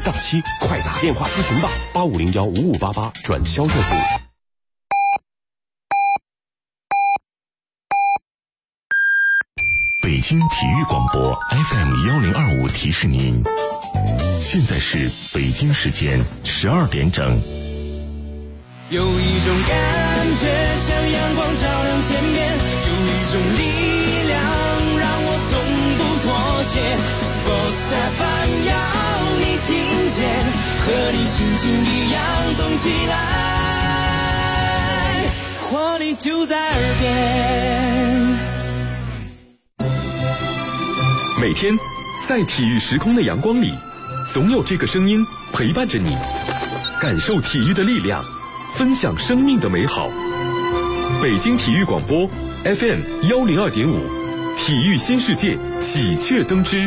大期，快打电话咨询吧，85015588转销售部。 北京体育广播 FM1025提示您，现在是北京时间12点整。 有一种感觉像阳光照亮天边，有一种力量让我从不妥协。Sports FM 要你听见，和你心情一样动起来，活力就在耳边。 每天在体育时空的阳光里，总有这个声音陪伴着你，感受体育的力量，分享生命的美好。北京体育广播 FM102.5，体育新世界喜鹊登枝。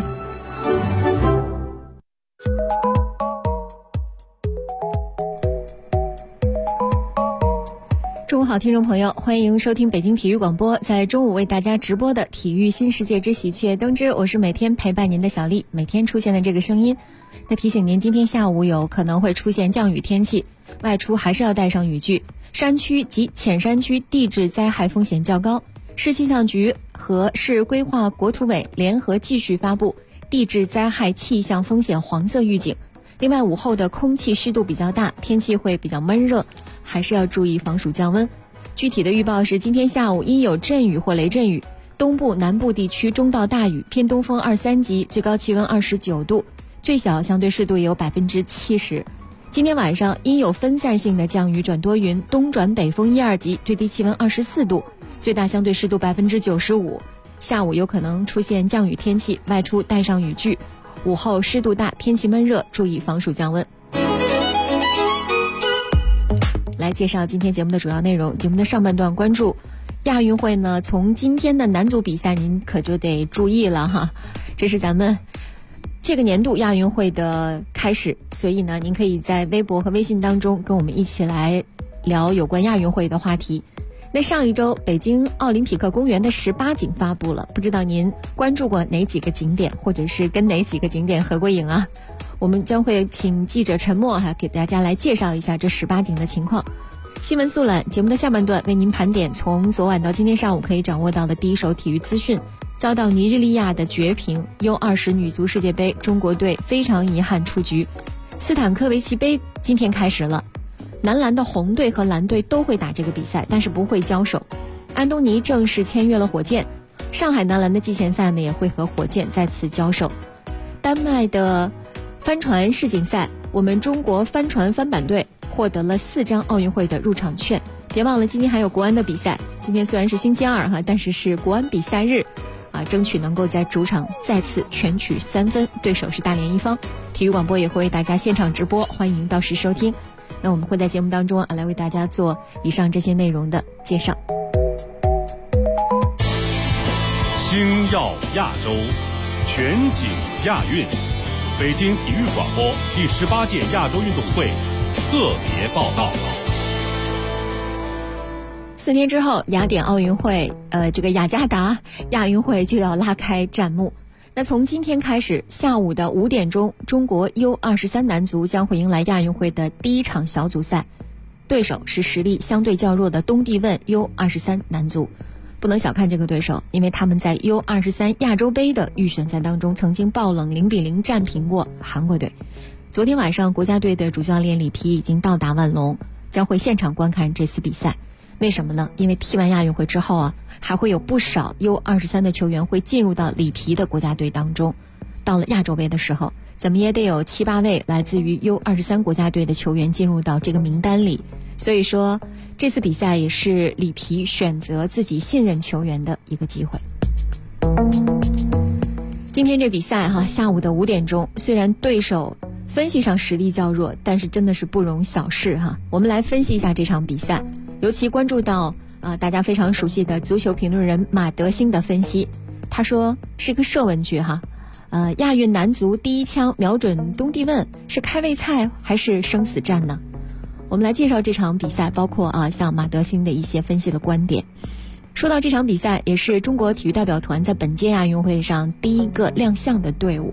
中午好，听众朋友，欢迎收听北京体育广播在中午为大家直播的体育新世界之喜鹊登枝，我是每天陪伴您的小丽。每天出现的这个声音，那提醒您，今天下午有可能会出现降雨天气，外出还是要带上雨具。山区及浅山区地质灾害风险较高，市气象局和市规划国土委联合继续发布地质灾害气象风险黄色预警。另外，午后的空气湿度比较大，天气会比较闷热，还是要注意防暑降温。具体的预报是，今天下午阴有阵雨或雷阵雨，东部南部地区中到大雨，偏东风2、3级，最高气温29度，最小相对湿度也有70%。今天晚上阴有分散性的降雨转多云，东转北风1、2级，最低气温24度，最大相对湿度95%。下午有可能出现降雨天气，外出带上雨具。午后湿度大，天气闷热，注意防暑降温。来介绍今天节目的主要内容。节目的上半段关注亚运会呢，从今天的男足比赛您可就得注意了哈，这是咱们这个年度亚运会的开始，所以呢，您可以在微博和微信当中跟我们一起来聊有关亚运会的话题。那上一周北京奥林匹克公园的18景发布了，不知道您关注过哪几个景点，或者是跟哪几个景点合过影啊？我们将会请记者陈默给大家来介绍一下这18景的情况。新闻速览节目的下半段为您盘点从昨晚到今天上午可以掌握到的第一手体育资讯。遭到尼日利亚的绝平，U20女足世界杯，中国队非常遗憾出局。斯坦科维奇杯今天开始了，男篮的红队和蓝队都会打这个比赛，但是不会交手。安东尼正式签约了火箭，上海男篮的季前赛呢也会和火箭再次交手。丹麦的帆船世锦赛，我们中国帆船帆板队获得了4张奥运会的入场券。别忘了今天还有国安的比赛，今天虽然是星期二但是是国安比赛日争取能够在主场再次全取3分，对手是大连一方。体育广播也会为大家现场直播，欢迎到时收听。那我们会在节目当中来为大家做以上这些内容的介绍。 星耀亚洲，全景亚运，北京体育广播第18届亚洲运动会特别报道。 4天之后，雅典奥运会，这个雅加达亚运会就要拉开战幕。那从今天开始，下午的5点钟，中国 U23 男足将会迎来亚运会的第一场小组赛，对手是实力相对较弱的东帝汶 U23 男足。不能小看这个对手，因为他们在 U23 亚洲杯的预选赛当中曾经爆冷0-0战平过韩国队。昨天晚上，国家队的主教练里皮已经到达万隆，将会现场观看这次比赛。为什么呢？因为踢完亚运会之后还会有不少 U23 的球员会进入到里皮的国家队当中。到了亚洲杯的时候，咱们也得有7、8位来自于 U23 国家队的球员进入到这个名单里。所以说，这次比赛也是里皮选择自己信任球员的一个机会。今天这比赛下午的5点钟，虽然对手分析上实力较弱，但是真的是不容小视我们来分析一下这场比赛。尤其关注到大家非常熟悉的足球评论人马德兴的分析，他说是个设问句亚运男足第一枪瞄准东帝汶，是开胃菜还是生死战呢？我们来介绍这场比赛，包括像马德兴的一些分析的观点。说到这场比赛，也是中国体育代表团在本届亚运会上第一个亮相的队伍。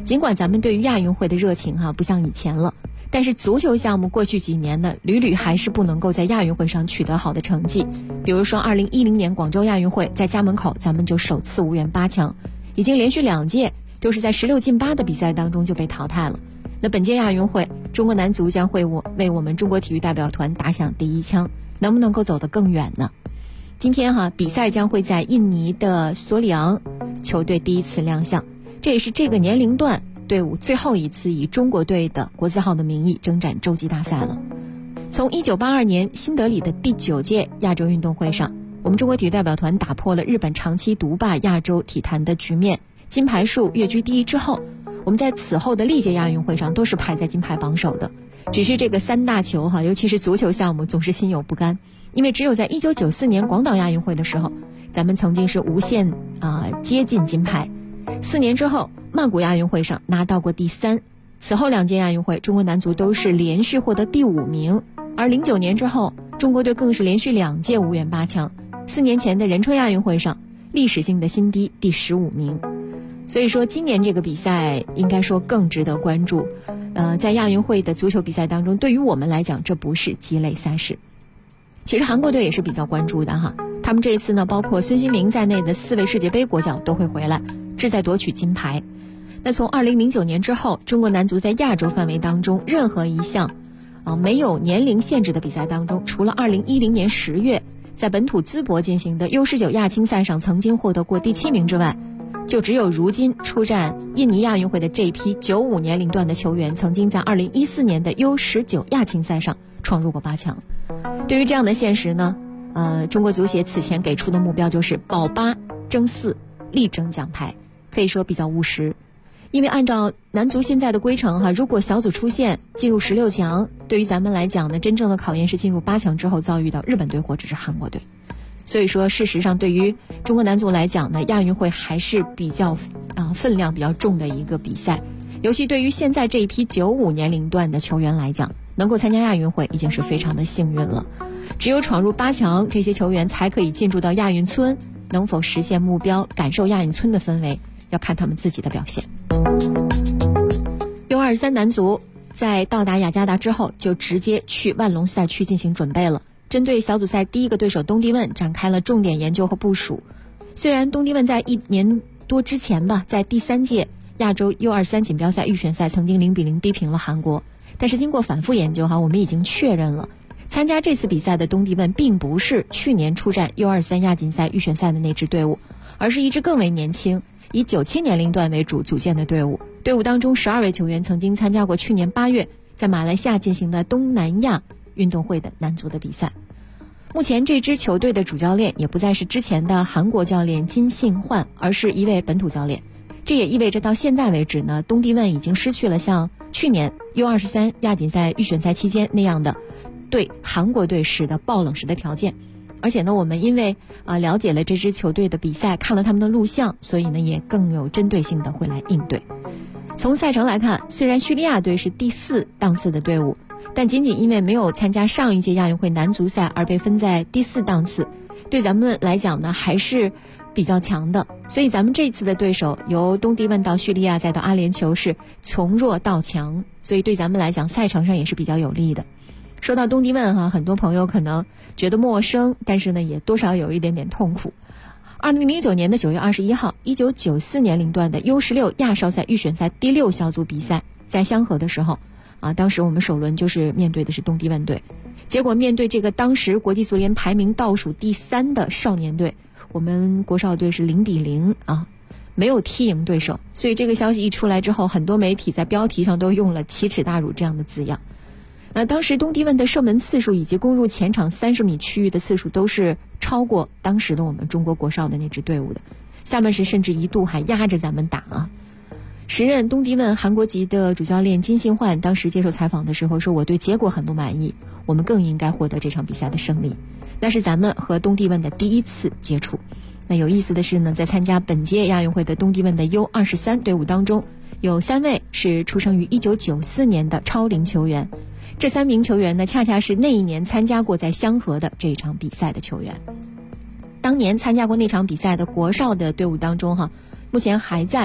尽管咱们对于亚运会的热情不像以前了，但是足球项目过去几年呢，屡屡还是不能够在亚运会上取得好的成绩。比如说2010年广州亚运会，在家门口咱们就首次无缘8强，已经连续2届都是在16进8的比赛当中就被淘汰了。那本届亚运会，中国男足将会为我们中国体育代表团打响第一枪，能不能够走得更远呢？今天比赛将会在印尼的索里昂球队第一次亮相，这也是这个年龄段队伍最后一次以中国队的国字号的名义征战洲际大赛了。从1982年新德里的第9届亚洲运动会上，我们中国体育代表团打破了日本长期独霸亚洲体坛的局面，金牌数跃居第一之后，我们在此后的历届亚运会上都是排在金牌榜首的。只是这个3大球尤其是足球项目总是心有不甘，因为只有在1994年广岛亚运会的时候，咱们曾经是无限接近金牌。4年之后，曼谷亚运会上拿到过第3，此后2届亚运会中国男足都是连续获得第5名，而09年之后，中国队更是连续2届无缘8强。4年前的仁川亚运会上，历史性的新低第15名。所以说今年这个比赛应该说更值得关注。在亚运会的足球比赛当中，对于我们来讲这不是鸡肋赛事。其实韩国队也是比较关注的他们这一次呢，包括孙兴民在内的4位世界杯国脚都会回来，志在夺取金牌。那从2009年之后，中国男足在亚洲范围当中任何一项没有年龄限制的比赛当中，除了2010年10月在本土淄博进行的 U19 亚青赛上曾经获得过第7名之外，就只有如今出战印尼亚运会的这批95年龄段的球员曾经在2014年的 U19 亚青赛上闯入过8强。对于这样的现实呢，中国足协此前给出的目标就是保8争4，力争奖牌，可以说比较务实。因为按照男足现在的规程如果小组出线进入16强，对于咱们来讲呢，真正的考验是进入8强之后遭遇到日本队或者是韩国队。所以说事实上对于中国男足来讲呢，亚运会还是比较分量比较重的一个比赛，尤其对于现在这一批95年龄段的球员来讲，能够参加亚运会已经是非常的幸运了。只有闯入8强，这些球员才可以进驻到亚运村，能否实现目标，感受亚运村的氛围，要看他们自己的表现。U23男足在到达雅加达之后，就直接去万隆赛区进行准备了，针对小组赛第一个对手东帝汶展开了重点研究和部署。虽然东帝汶在1年多之前在第3届亚洲 U23 锦标赛预选赛曾经0-0逼平了韩国，但是经过反复研究我们已经确认了，参加这次比赛的东帝汶并不是去年出战 U23 亚锦赛预选赛的那支队伍，而是一支更为年轻，以97年龄段为主组建的队伍。队伍当中12位球员曾经参加过去年8月在马来西亚进行的东南亚运动会的男足的比赛。目前这支球队的主教练也不再是之前的韩国教练金信焕，而是一位本土教练。这也意味着到现在为止呢，东帝汶已经失去了像去年 U23 亚锦赛预选赛期间那样的对韩国队时的爆冷式的条件。而且呢，我们因为了解了这支球队的比赛，看了他们的录像，所以呢也更有针对性的会来应对。从赛程来看，虽然叙利亚队是第4档次的队伍，但仅仅因为没有参加上一届亚运会男足赛而被分在第4档次，对咱们来讲呢还是比较强的。所以咱们这次的对手由东帝汶到叙利亚再到阿联酋是从弱到强，所以对咱们来讲赛程上也是比较有利的。说到东帝汶很多朋友可能觉得陌生，但是呢也多少有一点点痛苦。2009年的9月21号，1994年龄段的 U16 亚少赛预选赛第6小组比赛在香河的时候当时我们首轮就是面对的是东帝汶队，结果面对这个当时国际足联排名倒数第3的少年队，我们国少队是0-0没有踢赢对手。所以这个消息一出来之后，很多媒体在标题上都用了奇耻大辱这样的字样。当时东帝汶的射门次数以及攻入前场30米区域的次数都是超过当时的我们中国国少的那支队伍的，下半时甚至一度还压着咱们打时任东帝汶韩国籍的主教练金信焕当时接受采访的时候说，我对结果很不满意，我们更应该获得这场比赛的胜利。那是咱们和东帝汶的第1次接触。那有意思的是呢，在参加本届亚运会的东帝汶的 U23 队伍当中，有3位是出生于1994年的超龄球员，这3名球员呢恰恰是那一年参加过在香河的这一场比赛的球员。当年参加过那场比赛的国少的队伍当中目前还在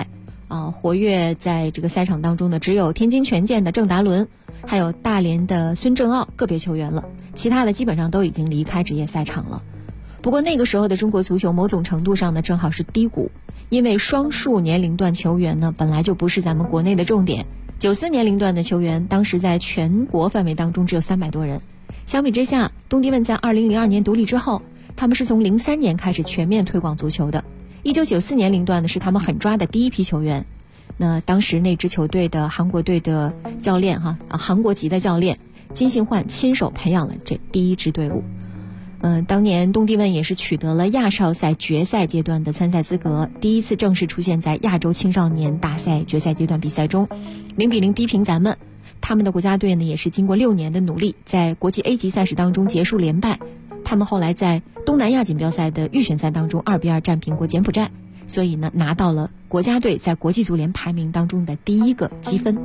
活跃在这个赛场当中的只有天津权健的郑达伦，还有大连的孙正奥个别球员了，其他的基本上都已经离开职业赛场了。不过那个时候的中国足球某种程度上呢，正好是低谷，因为双数年龄段球员呢本来就不是咱们国内的重点。94年龄段的球员当时在全国范围当中只有300多人，相比之下，东帝汶在2002年独立之后，他们是从03年开始全面推广足球的。1994年龄段呢是他们狠抓的第一批球员。那当时那支球队的韩国队的教练韩国籍的教练金信焕亲手培养了这第一支队伍。当年东帝汶也是取得了亚少赛决赛阶段的参赛资格，第一次正式出现在亚洲青少年大赛决赛阶段比赛中，0-0逼平咱们。他们的国家队呢也是经过6年的努力，在国际 A 级赛事当中结束连败。他们后来在东南亚锦标赛的预选赛当中2-2战平过柬埔寨，所以呢拿到了国家队在国际足联排名当中的第1个积分。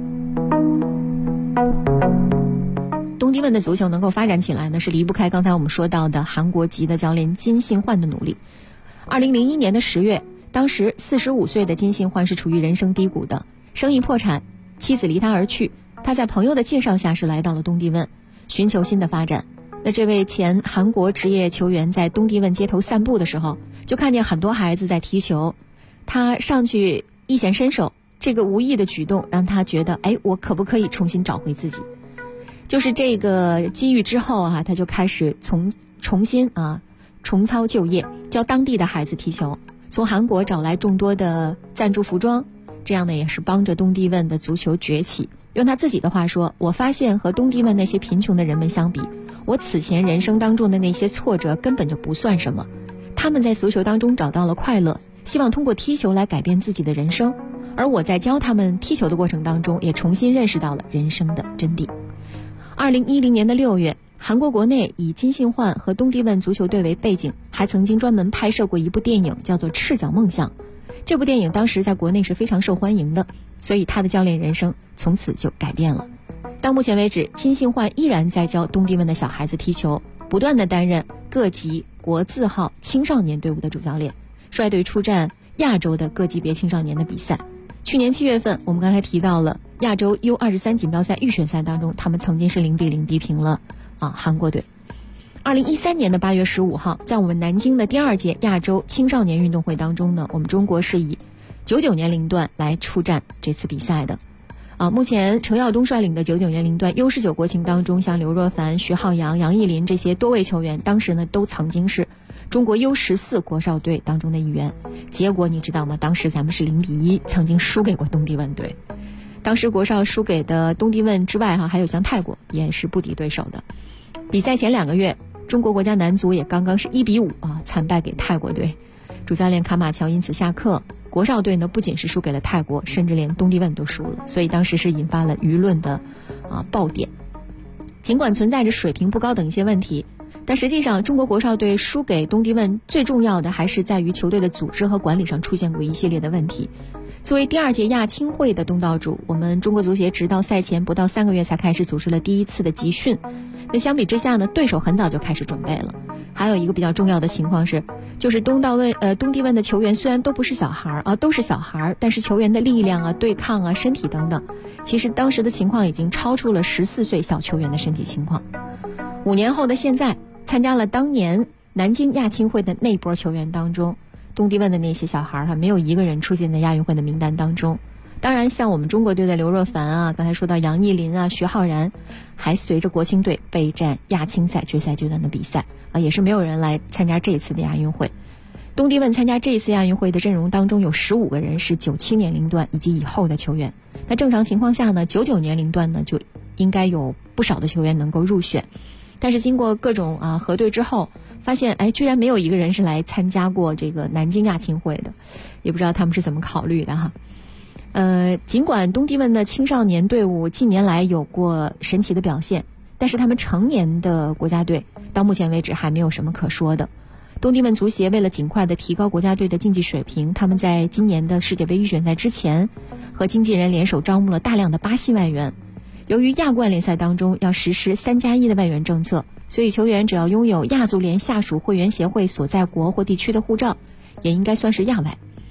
东帝汶的足球能够发展起来呢，是离不开刚才我们说到的韩国籍的教练金信焕的努力。2001年的10月，当时45岁的金信焕是处于人生低谷的，生意破产，妻子离他而去。他在朋友的介绍下是来到了东帝汶，寻求新的发展。那这位前韩国职业球员在东帝汶街头散步的时候，就看见很多孩子在踢球，他上去一显身手，这个无意的举动让他觉得，我可不可以重新找回自己？就是这个机遇之后他就开始重新重操旧业，教当地的孩子踢球，从韩国找来众多的赞助服装，这样呢也是帮着东帝汶的足球崛起。用他自己的话说，我发现和东帝汶那些贫穷的人们相比，我此前人生当中的那些挫折根本就不算什么。他们在足球当中找到了快乐，希望通过踢球来改变自己的人生，而我在教他们踢球的过程当中也重新认识到了人生的真谛。2010年的6月，韩国国内以金信焕和东帝汶足球队为背景，还曾经专门拍摄过一部电影叫做《赤脚梦想》。这部电影当时在国内是非常受欢迎的，所以他的教练人生从此就改变了。到目前为止，金信焕依然在教东帝汶的小孩子踢球，不断地担任各级国字号青少年队伍的主教练，率队出战亚洲的各级别青少年的比赛。去年7月份，我们刚才提到了亚洲 U23 锦标赛预选赛当中，他们曾经是0-0逼平了韩国队。2013年的8月15号，在我们南京的第2届亚洲青少年运动会当中呢，我们中国是以99年龄段来出战这次比赛的。目前程耀东率领的99年龄段 U19 国青当中，像刘若凡、徐浩洋、杨艺林这些多位球员，当时呢都曾经是中国 U14 国少队当中的一员。结果你知道吗？当时咱们是0-1，曾经输给过东帝汶队。当时国少输给的东帝汶之外还有像泰国也是不敌对手的。比赛前2个月，中国国家男足也刚刚是1-5惨败给泰国队，主教练卡马乔因此下课。国少队呢不仅是输给了泰国，甚至连东帝汶都输了，所以当时是引发了舆论的爆点。尽管存在着水平不高等一些问题，但实际上中国国少队输给东帝汶最重要的还是在于球队的组织和管理上出现过一系列的问题。作为第2届亚青会的东道主，我们中国足协直到赛前不到3个月才开始组织了第1次的集训。那相比之下呢，对手很早就开始准备了。还有一个比较重要的情况是，就是东帝汶的球员虽然都不是小孩都是小孩，但是球员的力量对抗身体等等，其实当时的情况已经超出了14岁小球员的身体情况。5年后的现在，参加了当年南京亚青会的那波球员当中，东帝汶的那些小孩没有一个人出现在亚运会的名单当中。当然像我们中国队的刘若凡刚才说到杨艺林徐浩然，还随着国青队备战亚青赛决赛阶段的比赛也是没有人来参加这一次的亚运会。东帝汶参加这一次亚运会的阵容当中有15个人是97年龄段以及以后的球员。那正常情况下呢，99年龄段呢就应该有不少的球员能够入选，但是经过各种核对之后，发现居然没有一个人是来参加过这个南京亚青会的，也不知道他们是怎么考虑的尽管东帝汶的青少年队伍近年来有过神奇的表现，但是他们成年的国家队到目前为止还没有什么可说的。东帝汶足协为了尽快的提高国家队的竞技水平，他们在今年的世界杯预选赛之前，和经纪人联手招募了大量的巴西外援。由于亚冠联赛当中要实施3+1的外援政策，所以球员只要拥有亚足联下属会员协会所在国或地区的护照，也应该算是亚外。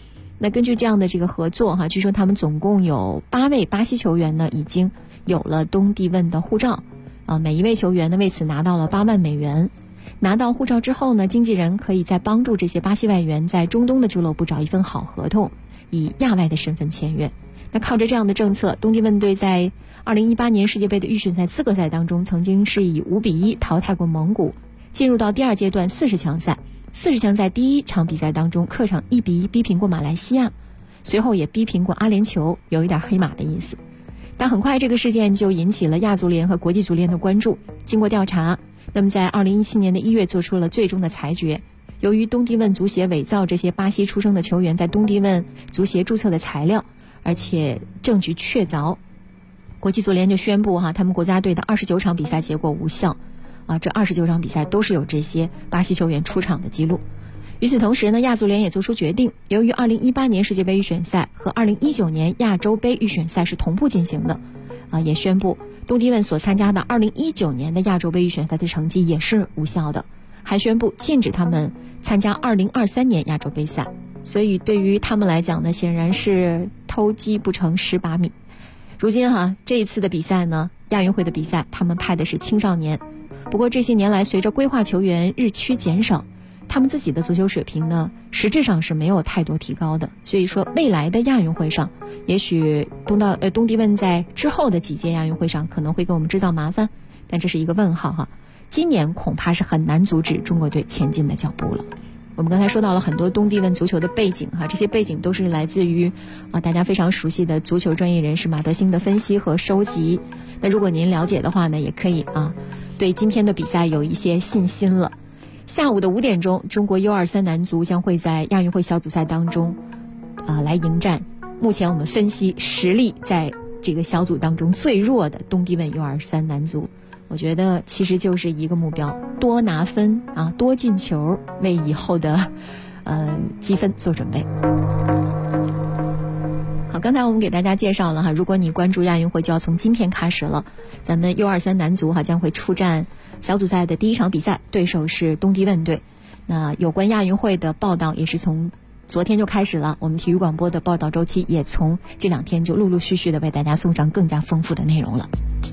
那根据这样的这个合作据说他们总共有8位巴西球员呢已经有了东帝汶的护照每一位球员呢为此拿到了8万美元。拿到护照之后呢，经纪人可以再帮助这些巴西外援在中东的俱乐部找一份好合同，以亚外的身份签约。那靠着这样的政策，东帝汶队在2018年世界杯的预选赛资格赛当中，曾经是以5-1淘汰过蒙古，进入到第2阶段40强赛。40强赛第1场比赛当中，客场1-1逼平过马来西亚，随后也逼平过阿联酋，有一点黑马的意思。但很快这个事件就引起了亚足联和国际足联的关注。经过调查，那么在2017年的1月做出了最终的裁决，由于东帝汶足协伪造这些巴西出生的球员在东帝汶足协注册的材料，而且证据确凿，国际足联就宣布他们国家队的29场比赛结果无效这29场比赛都是有这些巴西球员出场的记录。与此同时呢，亚足联也做出决定，由于2018年世界杯预选赛和2019年亚洲杯预选赛是同步进行的也宣布东帝汶所参加的2019年的亚洲杯预选赛的成绩也是无效的，还宣布禁止他们参加2023年亚洲杯赛。所以对于他们来讲呢，显然是偷鸡不成蚀把米。如今这一次的比赛呢，亚运会的比赛他们派的是青少年，不过这些年来随着归化球员日趋减少，他们自己的足球水平呢实质上是没有太多提高的。所以说未来的亚运会上，也许东帝汶在之后的几届亚运会上可能会给我们制造麻烦，但这是一个问号今年恐怕是很难阻止中国队前进的脚步了。我们刚才说到了很多东帝汶足球的背景这些背景都是来自于大家非常熟悉的足球专业人士马德兴的分析和收集。那如果您了解的话呢，也可以对今天的比赛有一些信心了。下午的5点钟，中国 U23 男足将会在亚运会小组赛当中来迎战目前我们分析实力在这个小组当中最弱的东帝汶 U23 男足。我觉得其实就是一个目标，多拿分多进球，为以后的积分做准备。好，刚才我们给大家介绍了如果你关注亚运会就要从今天开始了。咱们 U23 男足将会出战小组赛的第1场比赛，对手是东帝汶队。那有关亚运会的报道也是从昨天就开始了，我们体育广播的报道周期也从这2天就陆陆续续的为大家送上更加丰富的内容了。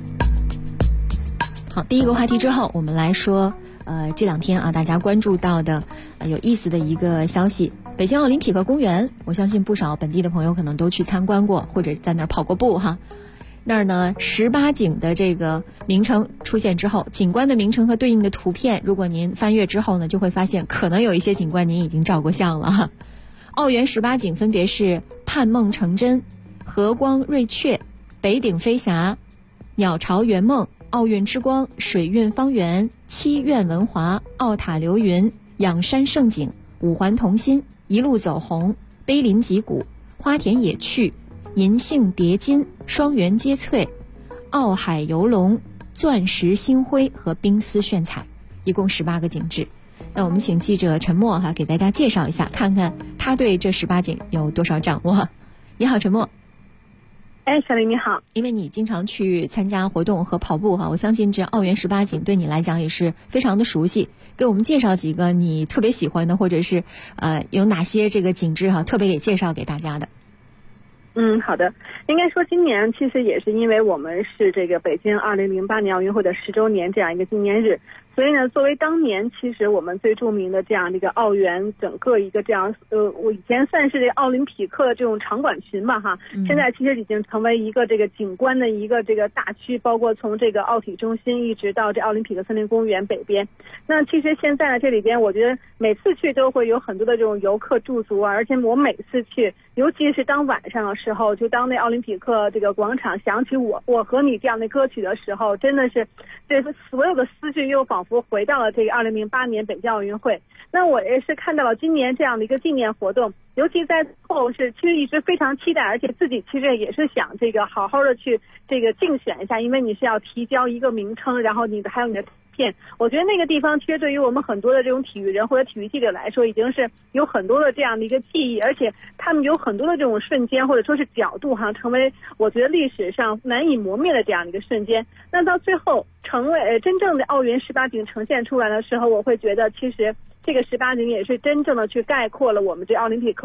好，第一个话题之后，我们来说这2天大家关注到的有意思的一个消息。北京奥林匹克公园，我相信不少本地的朋友可能都去参观过，或者在那儿跑过步那儿呢18景的这个名称出现之后，景观的名称和对应的图片，如果您翻阅之后呢，就会发现可能有一些景观您已经照过相了奥园18景分别是盼梦成真、和光瑞阙、北顶飞霞、鸟巢圆梦、奥运之光、水韵方圆、七苑文华、奥塔流云、仰山胜景、五环同心、一路走红、碑林集古、花田野趣、银杏叠金、双园接翠、奥海游龙、钻石星辉和冰丝炫彩，一共18个景致。那我们请记者陈默给大家介绍一下，看看他对这18景有多少掌握。你好，陈默。 小林你好。 因为你经常去参加活动和跑步我相信这奥园18景对你来讲也是非常的熟悉，给我们介绍几个你特别喜欢的，或者是有哪些这个景致特别给介绍给大家的。 好的。应该说今年其实也是因为我们是这个北京2008年奥运会的10周年这样一个纪念日，所以呢作为当年其实我们最著名的这样的一个奥园整个一个这样我以前算是这个奥林匹克的这种场馆群吧现在其实已经成为一个这个景观的一个这个大区，包括从这个奥体中心一直到这奥林匹克森林公园北边。那其实现在呢这里边我觉得每次去都会有很多的这种游客驻足而且我每次去尤其是当晚上的时候，就当那奥林匹克这个广场响起我和你这样的歌曲的时候，真的是这所有的思绪又仿佛回到了这个2008年北京奥运会。那我也是看到了今年这样的一个纪念活动，尤其在后是其实一直非常期待，而且自己其实也是想这个好好的去这个竞选一下，因为你是要提交一个名称，然后还有你的片。我觉得那个地方其实对于我们很多的这种体育人或者体育记者来说，已经是有很多的这样的一个记忆，而且他们有很多的这种瞬间或者说是角度成为我觉得历史上难以磨灭的这样的一个瞬间。那到最后成为真正的奥园18景呈现出来的时候，我会觉得其实这个18景也是真正的去概括了我们这奥林匹克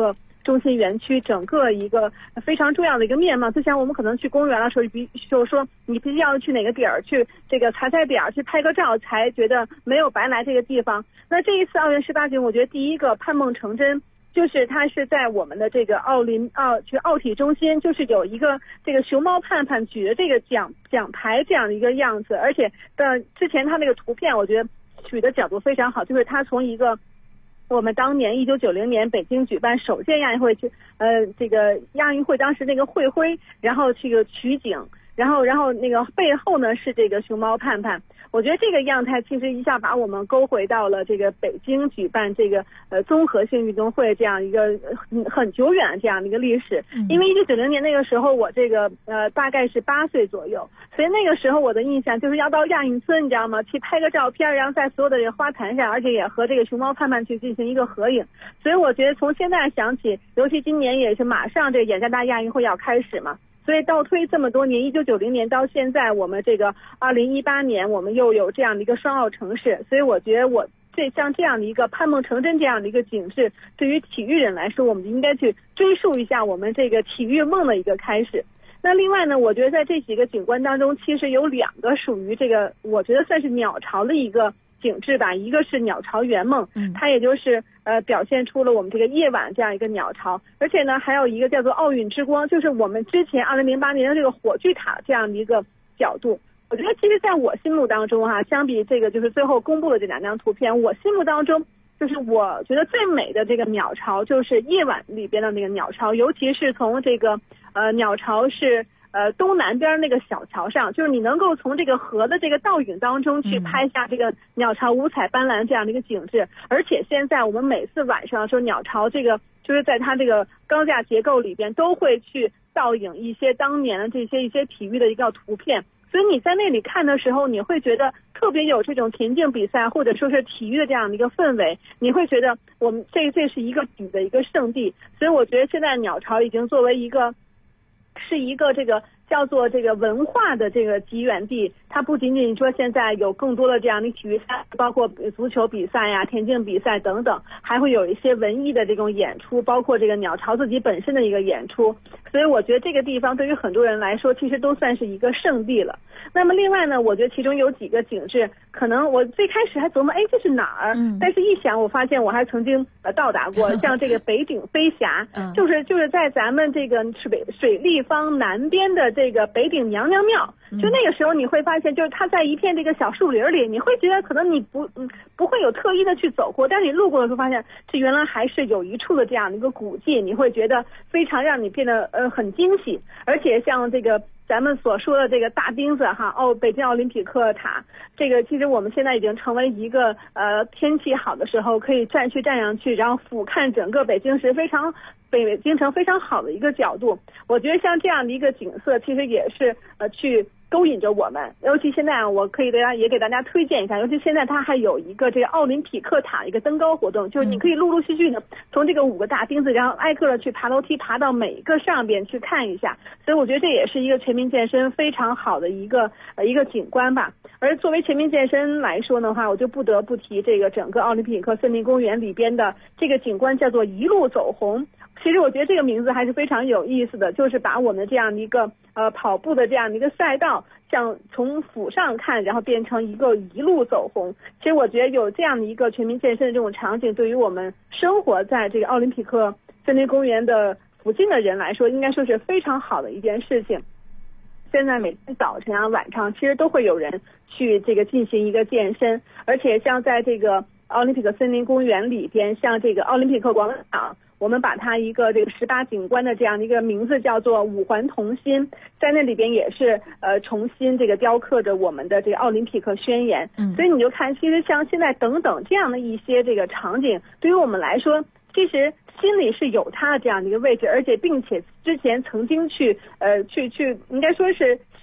中心园区整个一个非常重要的一个面貌。就像我们可能去公园的时候，就是说你必须要去哪个点儿去这个踩点儿去拍个照，才觉得没有白来这个地方。那这一次奥运18景，我觉得第一个盼梦成真。就是它是在我们的这个奥体中心，就是有一个这个熊猫盼盼举着这个奖牌这样的一个样子，而且之前它那个图片我觉得取的角度非常好，就是它从一个我们当年1990年北京举办首届亚运会这个亚运会当时那个会徽，然后这个取景，然后那个背后呢是这个熊猫盼盼。我觉得这个样态其实一下把我们勾回到了这个北京举办这个综合性运动会这样一个很久远的这样的一个历史。因为1990年那个时候我这个大概是8岁左右，所以那个时候我的印象就是要到亚运村，你知道吗？去拍个照片，然后在所有的这个花坛上，而且也和这个熊猫盼盼去进行一个合影。所以我觉得从现在想起，尤其今年也是马上这个雅加达亚运会要开始嘛。所以倒推这么多年，1990年到现在，我们这个2018年，我们又有这样的一个双奥城市。所以我觉得像这样的一个盼梦成真这样的一个景致，对于体育人来说，我们应该去追溯一下我们这个体育梦的一个开始。那另外呢，我觉得在这几个景观当中，其实有2个属于这个，我觉得算是鸟巢的一个景致吧。一个是鸟巢圆梦，它也就是表现出了我们这个夜晚这样一个鸟巢，而且呢还有一个叫做奥运之光，就是我们之前2008年的这个火炬塔这样的一个角度。我觉得其实在我心目当中相比这个就是最后公布的这2张图片，我心目当中就是我觉得最美的这个鸟巢就是夜晚里边的那个鸟巢，尤其是从这个鸟巢是东南边那个小桥上，就是你能够从这个河的这个倒影当中去拍下这个鸟巢五彩斑斓这样的一个景致。而且现在我们每次晚上说鸟巢这个就是在它这个钢架结构里边都会去倒影一些当年的一些体育的一个图片，所以你在那里看的时候，你会觉得特别有这种田径比赛或者说是体育的这样的一个氛围，你会觉得我们这是一个体的一个圣地。所以我觉得现在鸟巢已经作为一个这个叫做这个文化的这个集源地，它不仅仅说现在有更多的这样的体育赛，包括足球比赛呀、田径比赛等等，还会有一些文艺的这种演出，包括这个鸟巢自己本身的一个演出。所以我觉得这个地方对于很多人来说，其实都算是一个圣地了。那么另外呢，我觉得其中有几个景致，可能我最开始还琢磨，这是哪儿？但是一想，我发现我还曾经到达过，像这个北顶飞峡，就是在咱们这个水立方南边的这个北顶娘娘庙。就那个时候你会发现，就是它在一片这个小树林里，你会觉得可能你不会有特意的去走过，但是你路过的时候发现，这原来还是有一处的这样的一个古迹，你会觉得非常让你变得很惊喜。而且像这个咱们所说的这个大钉子北京奥林匹克塔，这个其实我们现在已经成为一个天气好的时候可以站上去，然后俯瞰整个北京城非常好的一个角度。我觉得像这样的一个景色，其实也是去勾引着我们。尤其现在我可以也给大家推荐一下，尤其现在它还有一个这个奥林匹克塔一个登高活动，就是你可以陆陆续续的从这个5个大钉子，然后挨个的去爬楼梯，爬到每一个上边去看一下。所以我觉得这也是一个全民健身非常好的一个景观吧。而作为全民健身来说的话，我就不得不提这个整个奥林匹克森林公园里边的这个景观叫做一路走红。其实我觉得这个名字还是非常有意思的，就是把我们这样的一个跑步的这样的一个赛道，像从俯上看，然后变成一个一路走红。其实我觉得有这样的一个全民健身的这种场景，对于我们生活在这个奥林匹克森林公园的附近的人来说，应该说是非常好的一件事情。现在每天早晨晚上其实都会有人去这个进行一个健身，而且像在这个奥林匹克森林公园里边，像这个奥林匹克广场，我们把它一个这个18景观的这样的一个名字叫做五环同心，在那里边也是重新这个雕刻着我们的这个奥林匹克宣言。所以你就看，其实像现在等等这样的一些这个场景，对于我们来说，其实心里是有它的这样的一个位置，而且并且之前曾经去应该说是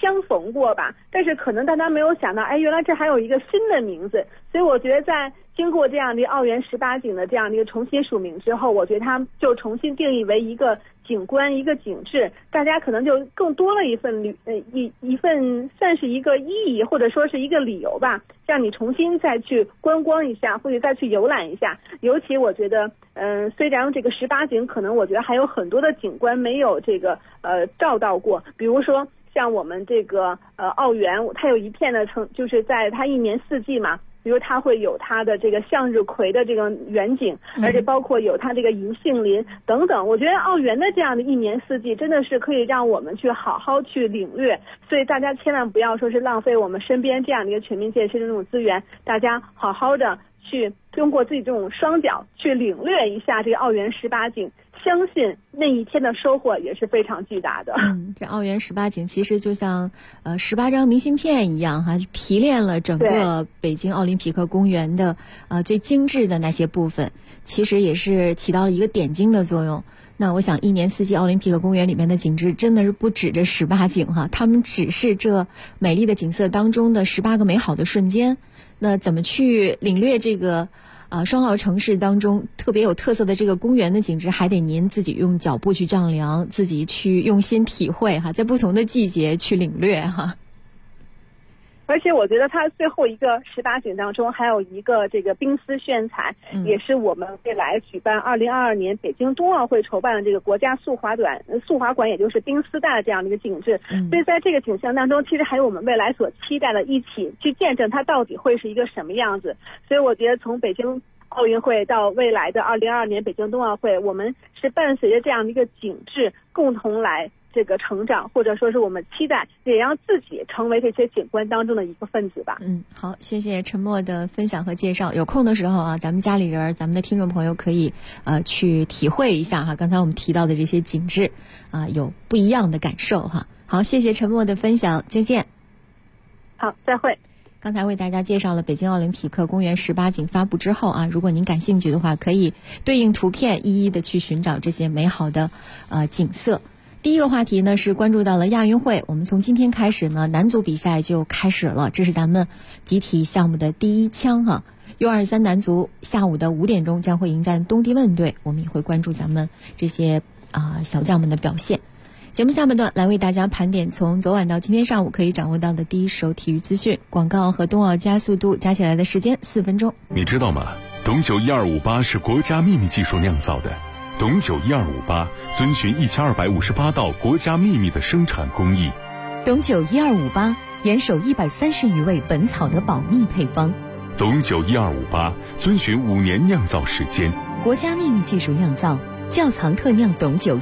相逢过吧，但是可能大家没有想到，哎，原来这还有一个新的名字。所以我觉得在经过这样的奥园18景的这样的一个重新署名之后，我觉得它就重新定义为一个景观，一个景致，大家可能就更多了一份一份算是一个意义，或者说是一个理由吧，让你重新再去观光一下，或者再去游览一下。尤其我觉得虽然这个18景可能我觉得还有很多的景观没有这个照到过，比如说像我们这个奥园，它有一片的就是在它一年四季嘛，比如它会有它的这个向日葵的这个远景，而且包括有它这个银杏林等等。我觉得奥园的这样的一年四季真的是可以让我们去好好去领略，所以大家千万不要说是浪费我们身边这样的一个全民健身的这种资源，大家好好的去通过自己这种双脚去领略一下这个奥园18景，相信那一天的收获也是非常巨大的。 这奥园18景其实就像18张明信片一样哈，提炼了整个北京奥林匹克公园的最精致的那些部分，其实也是起到了一个点睛的作用。那我想一年四季奥林匹克公园里面的景致真的是不止这18景哈，它们只是这美丽的景色当中的18个美好的瞬间。那怎么去领略这个双奥城市当中特别有特色的这个公园的景致，还得您自己用脚步去丈量，自己去用心体会哈，在不同的季节去领略哈。 而且我觉得它最后一个18景当中还有一个这个冰丝炫彩，也是我们未来举办2022年北京冬奥会筹办的这个国家速滑馆，也就是冰丝带的这样的一个景致。所以在这个景象当中，其实还有我们未来所期待的，一起去见证它到底会是一个什么样子。所以我觉得从北京奥运会到未来的2022年北京冬奥会，我们是伴随着这样的一个景致共同来这个成长，或者说是我们期待也让自己成为这些景观当中的一个分子吧。 好，谢谢陈默的分享和介绍。有空的时候啊，咱们家里人，咱们的听众朋友可以去体会一下哈，刚才我们提到的这些景致有不一样的感受哈。好，谢谢陈默的分享，再见。 好，再会。 刚才为大家介绍了北京奥林匹克公园18景发布之后啊，如果您感兴趣的话，可以对应图片一一的去寻找这些美好的景色。第一个话题呢是关注到了亚运会，我们从今天开始呢，男足比赛就开始了，这是咱们集体项目的第一枪哈。U23男足下午的5点钟将会迎战东帝汶队，我们也会关注咱们这些小将们的表现。节目下半段来为大家盘点从昨晚到今天上午可以掌握到的第一手体育资讯，广告和冬奥加速度加起来的时间4分钟。 你知道吗？董酒1258是国家秘密技术酿造的。董酒1258遵循1258道国家秘密的生产工艺。 董酒1258严守130余味本草的保密配方。 董酒1258遵循5年酿造时间， 国家秘密技术酿造，窖藏特酿董酒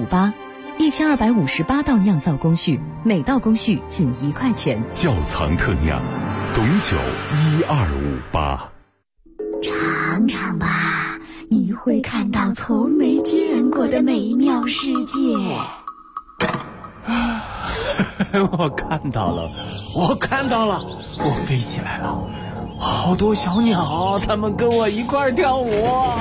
1258，1258道酿造工序，每道工序仅1块钱。 窖藏特酿，董酒1258。 尝尝吧，你会看到从没见过的美妙世界。 我看到了，我飞起来了，好多小鸟，它们跟我一块跳舞。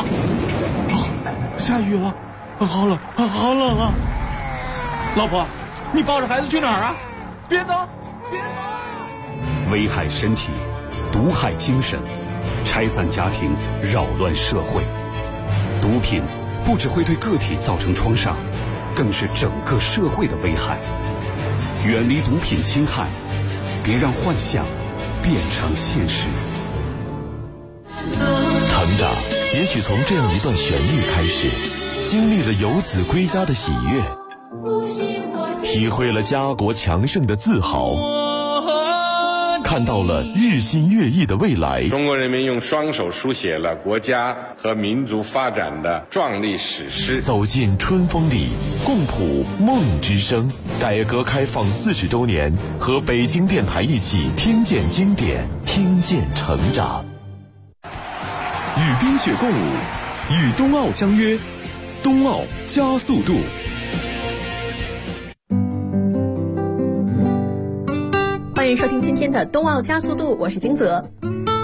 下雨了，好冷啊！老婆，你抱着孩子去哪儿啊？别走！ 危害身体，毒害精神，拆散家庭，扰乱社会。毒品不只会对个体造成创伤，更是整个社会的危害。远离毒品侵害，别让幻想变成现实。 成长也许从这样一段旋律开始，经历了游子归家的喜悦，体会了家国强盛的自豪，看到了日新月异的未来。 中国人民用双手书写了国家和民族发展的壮丽史诗。 走进春风里，共谱梦之声。改革开放40周年，和北京电台一起听见经典，听见成长。 与冰雪共舞，与冬奥相约，冬奥加速度。 欢迎收听今天的冬奥加速度，我是金泽。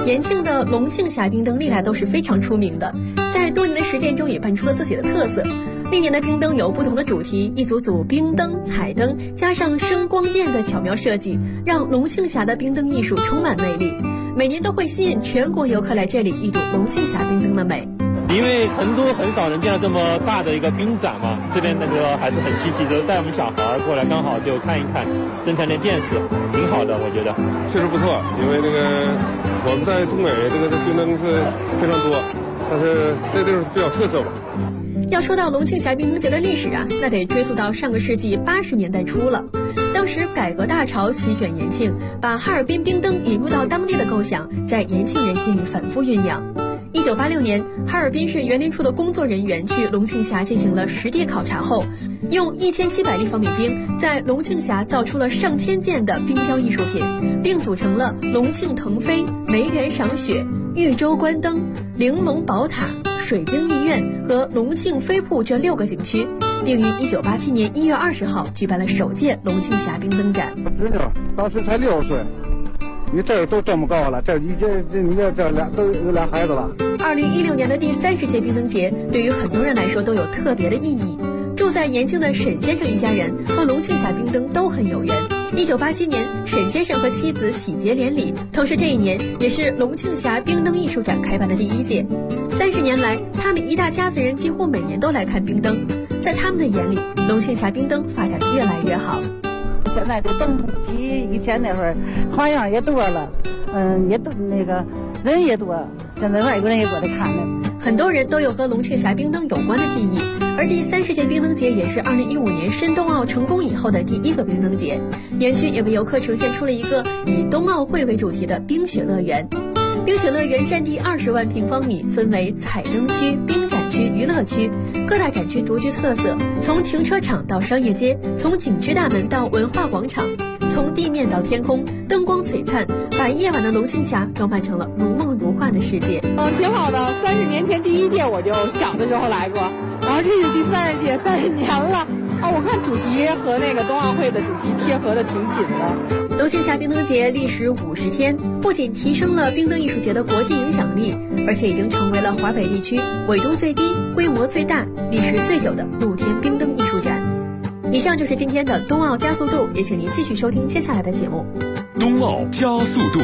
延庆的龙庆峡冰灯历来都是非常出名的，在多年的实践中也扮出了自己的特色。历年的冰灯有不同的主题，一组组冰灯、彩灯加上声光电的巧妙设计，让龙庆峡的冰灯艺术充满魅力。每年都会吸引全国游客来这里一睹龙庆峡冰灯的美。 因为成都很少能见到这么大的一个冰展嘛，这边那个还是很稀奇的，带我们小孩过来刚好就看一看，增强点见识，挺好的，我觉得确实不错。因为这个我们在东北这个冰灯是非常多，但是这地方比较特色吧。 要说到龙庆峡冰灯节的历史啊，那得追溯到上个世纪80年代初了。当时改革大潮席卷延庆，把哈尔滨冰灯引入到当地的构想，在延庆人心里反复酝酿。1986年，哈尔滨市园林处的工作人员去龙庆峡进行了实地考察后，用1700立方米冰在龙庆峡造出了上千件的冰雕艺术品，并组成了龙庆腾飞、梅园赏雪、豫州观灯、玲珑宝塔、水晶艺苑和龙庆飞瀑这6个景区，并于1987年1月20号举办了首届龙庆峡冰灯展。 侄女当时才6岁，你这都这么高了，你这俩都有俩孩子了。 2016年的第30届冰灯节对于很多人来说都有特别的意义。住在延庆的沈先生一家人和龙庆峡冰灯都很有缘。1987年，沈先生和妻子喜结连理，同时这一年也是龙庆峡冰灯艺术展开办的第1届。30年来，他们一大家子人几乎每年都来看冰灯。在他们的眼里，龙庆峡冰灯发展得越来越好。 现在这灯比以前那会儿花样也多了，也都那个人也多，现在外国人也过来看了。 很多人都有和龙庆峡冰灯有关的记忆，而第30届冰灯节也是2015年申冬奥成功以后的第1个冰灯节。园区也为游客呈现出了一个以冬奥会为主题的冰雪乐园。冰雪乐园占地20万平方米，分为彩灯区、冰展区、娱乐区，各大展区独具特色，从停车场到商业街，从景区大门到文化广场，从地面到天空，灯光璀璨，把夜晚的龙庆峡装扮成了如梦如幻的世界。 挺好的。30年前第1届我就小的时候来过，然后这是第30届，30年了。我看主题和那个冬奥会的主题贴合的挺紧的。 龙庆峡冰灯节历时50天，不仅提升了冰灯艺术节的国际影响力，而且已经成为了华北地区纬度最低、规模最大、历时最久的露天冰灯艺术展。以上就是今天的冬奥加速度，也请您继续收听接下来的节目。 冬奥加速度，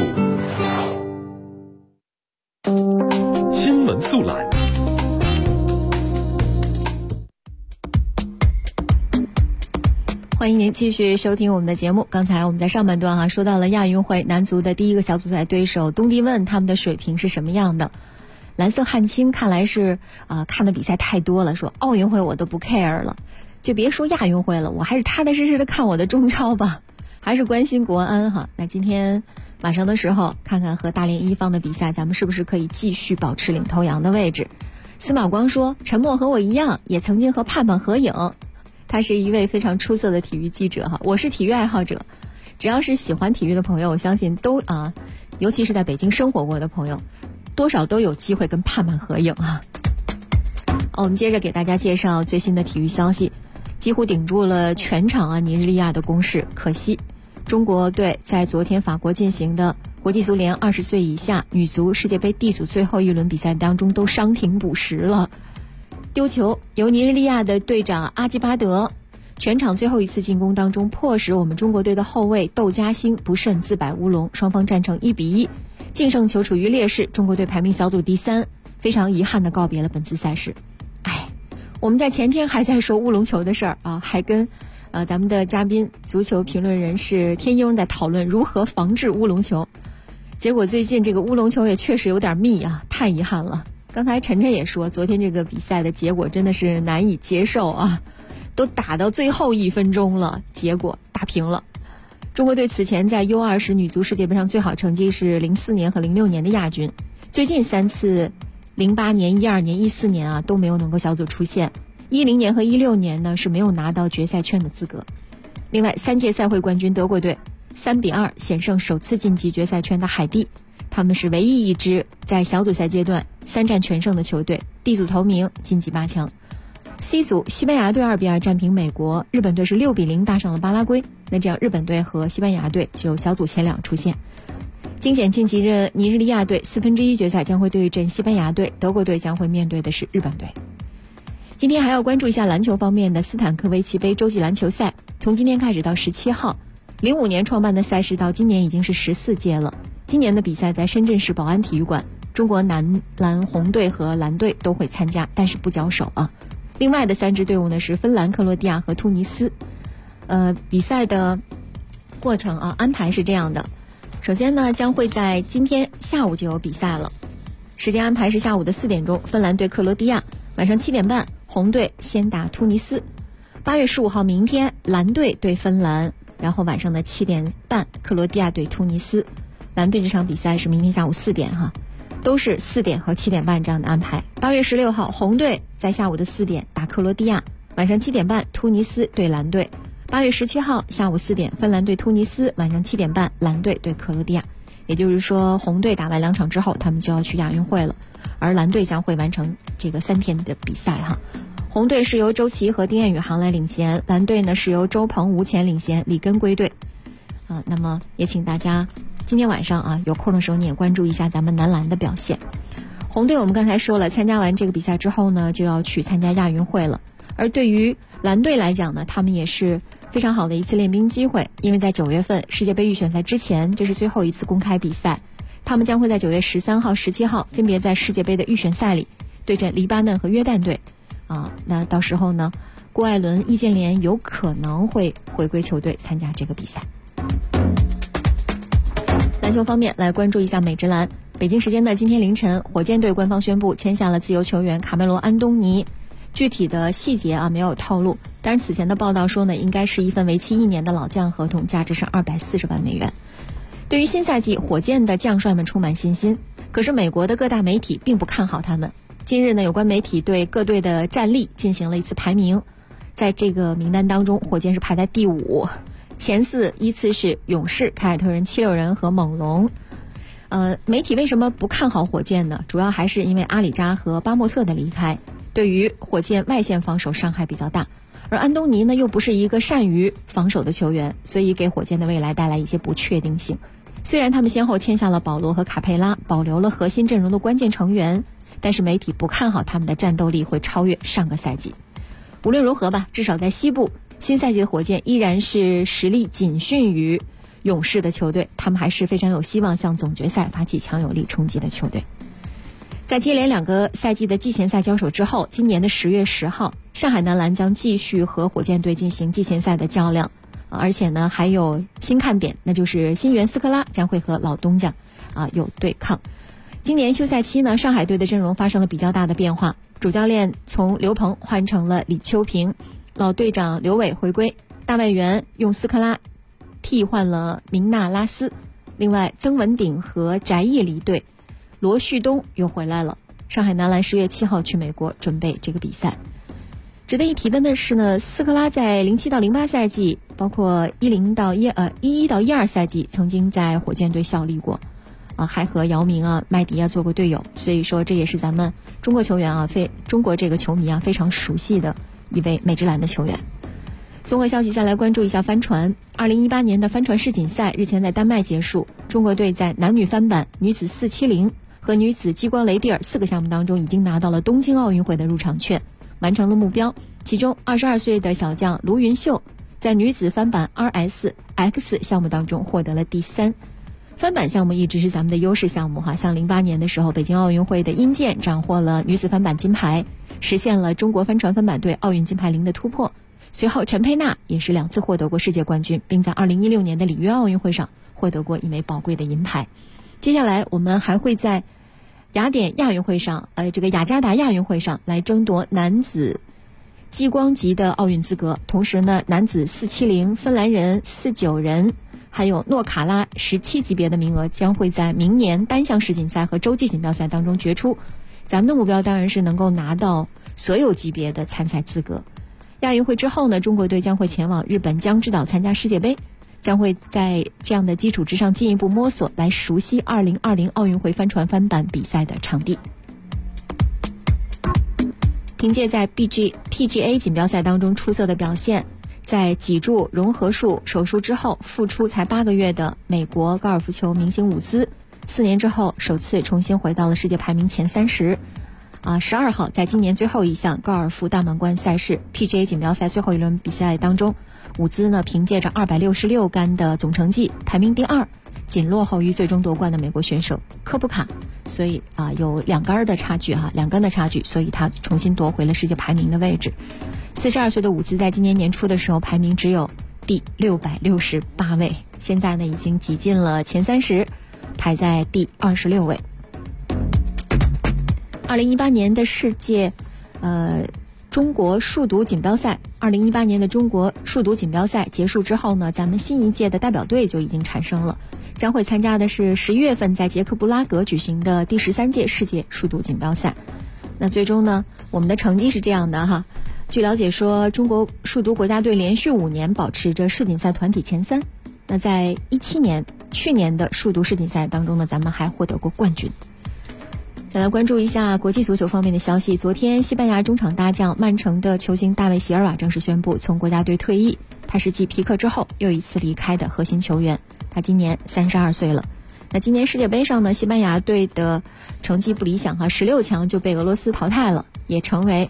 新闻速览。 欢迎您继续收听我们的节目。刚才我们在上半段说到了亚运会男足的第1个小组赛对手东帝汶，他们的水平是什么样的？蓝色汉青看来是看的比赛太多了，说奥运会我都不 care 了，就别说亚运会了，我还是踏踏实实的看我的中超吧，还是关心国安哈。那今天晚上的时候，看看和大连一方的比赛，咱们是不是可以继续保持领头羊的位置？司马光说，陈默和我一样，也曾经和盼盼合影。他是一位非常出色的体育记者哈，我是体育爱好者，只要是喜欢体育的朋友，我相信都尤其是在北京生活过的朋友，多少都有机会跟盼盼合影啊。我们接着给大家介绍最新的体育消息，几乎顶住了全场尼日利亚的攻势，可惜中国队在昨天法国进行的国际足联20岁以下女足世界杯 D 组最后一轮比赛当中都伤停补时了。丢球由尼日利亚的队长阿基巴德全场最后一次进攻当中迫使我们中国队的后卫窦佳兴不慎自摆乌龙，双方战成1-1，净胜球处于劣势，中国队排名小组第3，非常遗憾地告别了本次赛事。我们在前天还在说乌龙球的事儿还跟咱们的嘉宾足球评论人士天鹰在讨论如何防治乌龙球，结果最近这个乌龙球也确实有点密太遗憾了。刚才晨晨也说，昨天这个比赛的结果真的是难以接受都打到最后1分钟了，结果打平了。中国队此前在 U20 女足世界杯上最好成绩是04年和06年的亚军，最近3次08年、12年、14年都没有能够小组出线，10年和16年呢是没有拿到决赛圈的资格。另外3届赛会冠军德国队3-2险胜首次晋级决赛圈的海地，他们是唯一一支在小组赛阶段3战全胜的球队， D 组头名晋级8强。C 组西班牙队2-2战平美国，日本队是6-0大胜了巴拉圭，那这样日本队和西班牙队就小组前2出线。 惊险晋级的尼日利亚队1/4决赛将会对阵西班牙队，德国队将会面对的是日本队。今天还要关注一下篮球方面的斯坦科维奇杯洲际篮球赛，从今天开始到17号，05年创办的赛事到今年已经是14届了。今年的比赛在深圳市宝安体育馆，中国男篮红队和蓝队都会参加，但是不交手啊。另外的3支队伍呢是芬兰、克罗地亚和突尼斯。比赛的过程安排是这样的，首先呢将会在今天下午就有比赛了，时间安排是下午的4点钟，芬兰对克罗地亚，晚上7点半红队先打突尼斯。8月15号明天蓝队对芬兰，然后晚上的7点半克罗地亚对突尼斯。蓝队这场比赛是明天下午4点哈，都是4点和7点半这样的安排。8月16号红队在下午的4点打克罗地亚，晚上7点半突尼斯对蓝队。8月17号下午4点芬兰对突尼斯，晚上7点半蓝队对克罗地亚。也就是说红队打完2场之后他们就要去亚运会了，而蓝队将会完成这个3天的比赛哈。红队是由周琦和丁彦雨航来领衔，蓝队呢是由周鹏、吴前领衔，李根归队。那么也请大家今天晚上有空的时候你也关注一下咱们男篮的表现。红队我们刚才说了，参加完这个比赛之后呢就要去参加亚运会了，而对于蓝队来讲呢，他们也是非常好的一次练兵机会，因为在9月份世界杯预选赛之前，这是最后一次公开比赛，他们将会在9月13号、17号分别在世界杯的预选赛里对阵黎巴嫩和约旦队那到时候呢郭艾伦、易建联有可能会回归球队参加这个比赛。篮球方面来关注一下美职篮，北京时间的今天凌晨，火箭队官方宣布签下了自由球员卡梅罗·安东尼，具体的细节没有透露，但是此前的报道说呢，应该是一份为期1年的老将合同，价值是240万美元。对于新赛季，火箭的将帅们充满信心，可是美国的各大媒体并不看好他们。今日呢，有关媒体对各队的战力进行了一次排名，在这个名单当中，火箭是排在第5，前4依次是勇士、凯尔特人、76人和猛龙。媒体为什么不看好火箭呢？主要还是因为阿里扎和巴莫特的离开，对于火箭外线防守伤害比较大，而安东尼呢又不是一个善于防守的球员，所以给火箭的未来带来一些不确定性。虽然他们先后签下了保罗和卡佩拉，保留了核心阵容的关键成员，但是媒体不看好他们的战斗力会超越上个赛季。无论如何吧，至少在西部，新赛季的火箭依然是实力仅逊于勇士的球队，他们还是非常有希望向总决赛发起强有力冲击的球队。在接连2个赛季的季前赛交手之后，今年的10月10号，上海男篮将继续和火箭队进行季前赛的较量，而且呢还有新看点，那就是新援斯科拉将会和老东家有对抗。今年休赛期呢，上海队的阵容发生了比较大的变化，主教练从刘鹏换成了李秋平，老队长刘伟回归，大外援用斯科拉替换了明纳拉斯，另外曾文鼎和翟毅离队，罗旭东又回来了。上海男篮10月7号去美国准备这个比赛。值得一提的是呢，斯科拉在07到08赛季，包括11到12赛季曾经在火箭队效力过，还和姚明麦迪做过队友，所以说这也是咱们中国球员中国这个球迷非常熟悉的一位美职篮的球员。综合消息，再来关注一下帆船。2018年的帆船世锦赛日前在丹麦结束，中国队在男女翻板、女子470和女子激光雷迪尔4个项目当中已经拿到了东京奥运会的入场券，完成了目标。其中22岁的小将卢云秀在女子翻板 RSX 项目当中获得了第3。翻板项目一直是咱们的优势项目像08年的时候，北京奥运会的殷健斩获了女子翻板金牌，实现了中国帆船翻板队奥运金牌0的突破。随后陈佩娜也是2次获得过世界冠军，并在2016年的里约奥运会上获得过1枚宝贵的银牌。接下来我们还会在雅典亚运会上这个雅加达亚运会上来争夺男子激光级的奥运资格，同时呢男子470、芬兰人、49人还有诺卡拉17级别的名额将会在明年单项世锦赛和洲际锦标赛当中决出。咱们的目标当然是能够拿到所有级别的参赛资格。亚运会之后呢，中国队将会前往日本江之岛参加世界杯，将会在这样的基础之上进一步摸索，来熟悉2020奥运会帆船翻板比赛的场地。凭借在PGA 锦标赛当中出色的表现， 在脊柱融合术手术之后复出才8个月的美国高尔夫球明星伍兹，4年之后首次重新回到了世界排名前30。12号在今年最后一项高尔夫大满贯赛事 PGA 锦标赛最后一轮比赛当中，伍兹呢凭借着266杆的总成绩排名第2，仅落后于最终夺冠的美国选手科普卡，所以有2杆的差距2杆的差距，所以他重新夺回了世界排名的位置。42岁的伍兹在今年年初的时候排名只有第668位，现在呢已经挤进了前30，排在第26位。2018年的世界中国数独锦标赛，2018年的中国数独锦标赛结束之后呢，咱们新一届的代表队就已经产生了，将会参加的是11月份在捷克布拉格举行的第13届世界数独锦标赛。那最终呢，我们的成绩是这样的哈。据了解说，中国数独国家队连续5年保持着世锦赛团体前3。那在17年去年的数独世锦赛当中呢，咱们还获得过冠军。再来关注一下国际足球方面的消息。昨天，西班牙中场大将曼城的球星大卫席尔瓦正式宣布从国家队退役，他是继皮克之后又一次离开的核心球员，他今年32岁了。那今年世界杯上呢，西班牙队的成绩不理想，16强就被俄罗斯淘汰了，也成为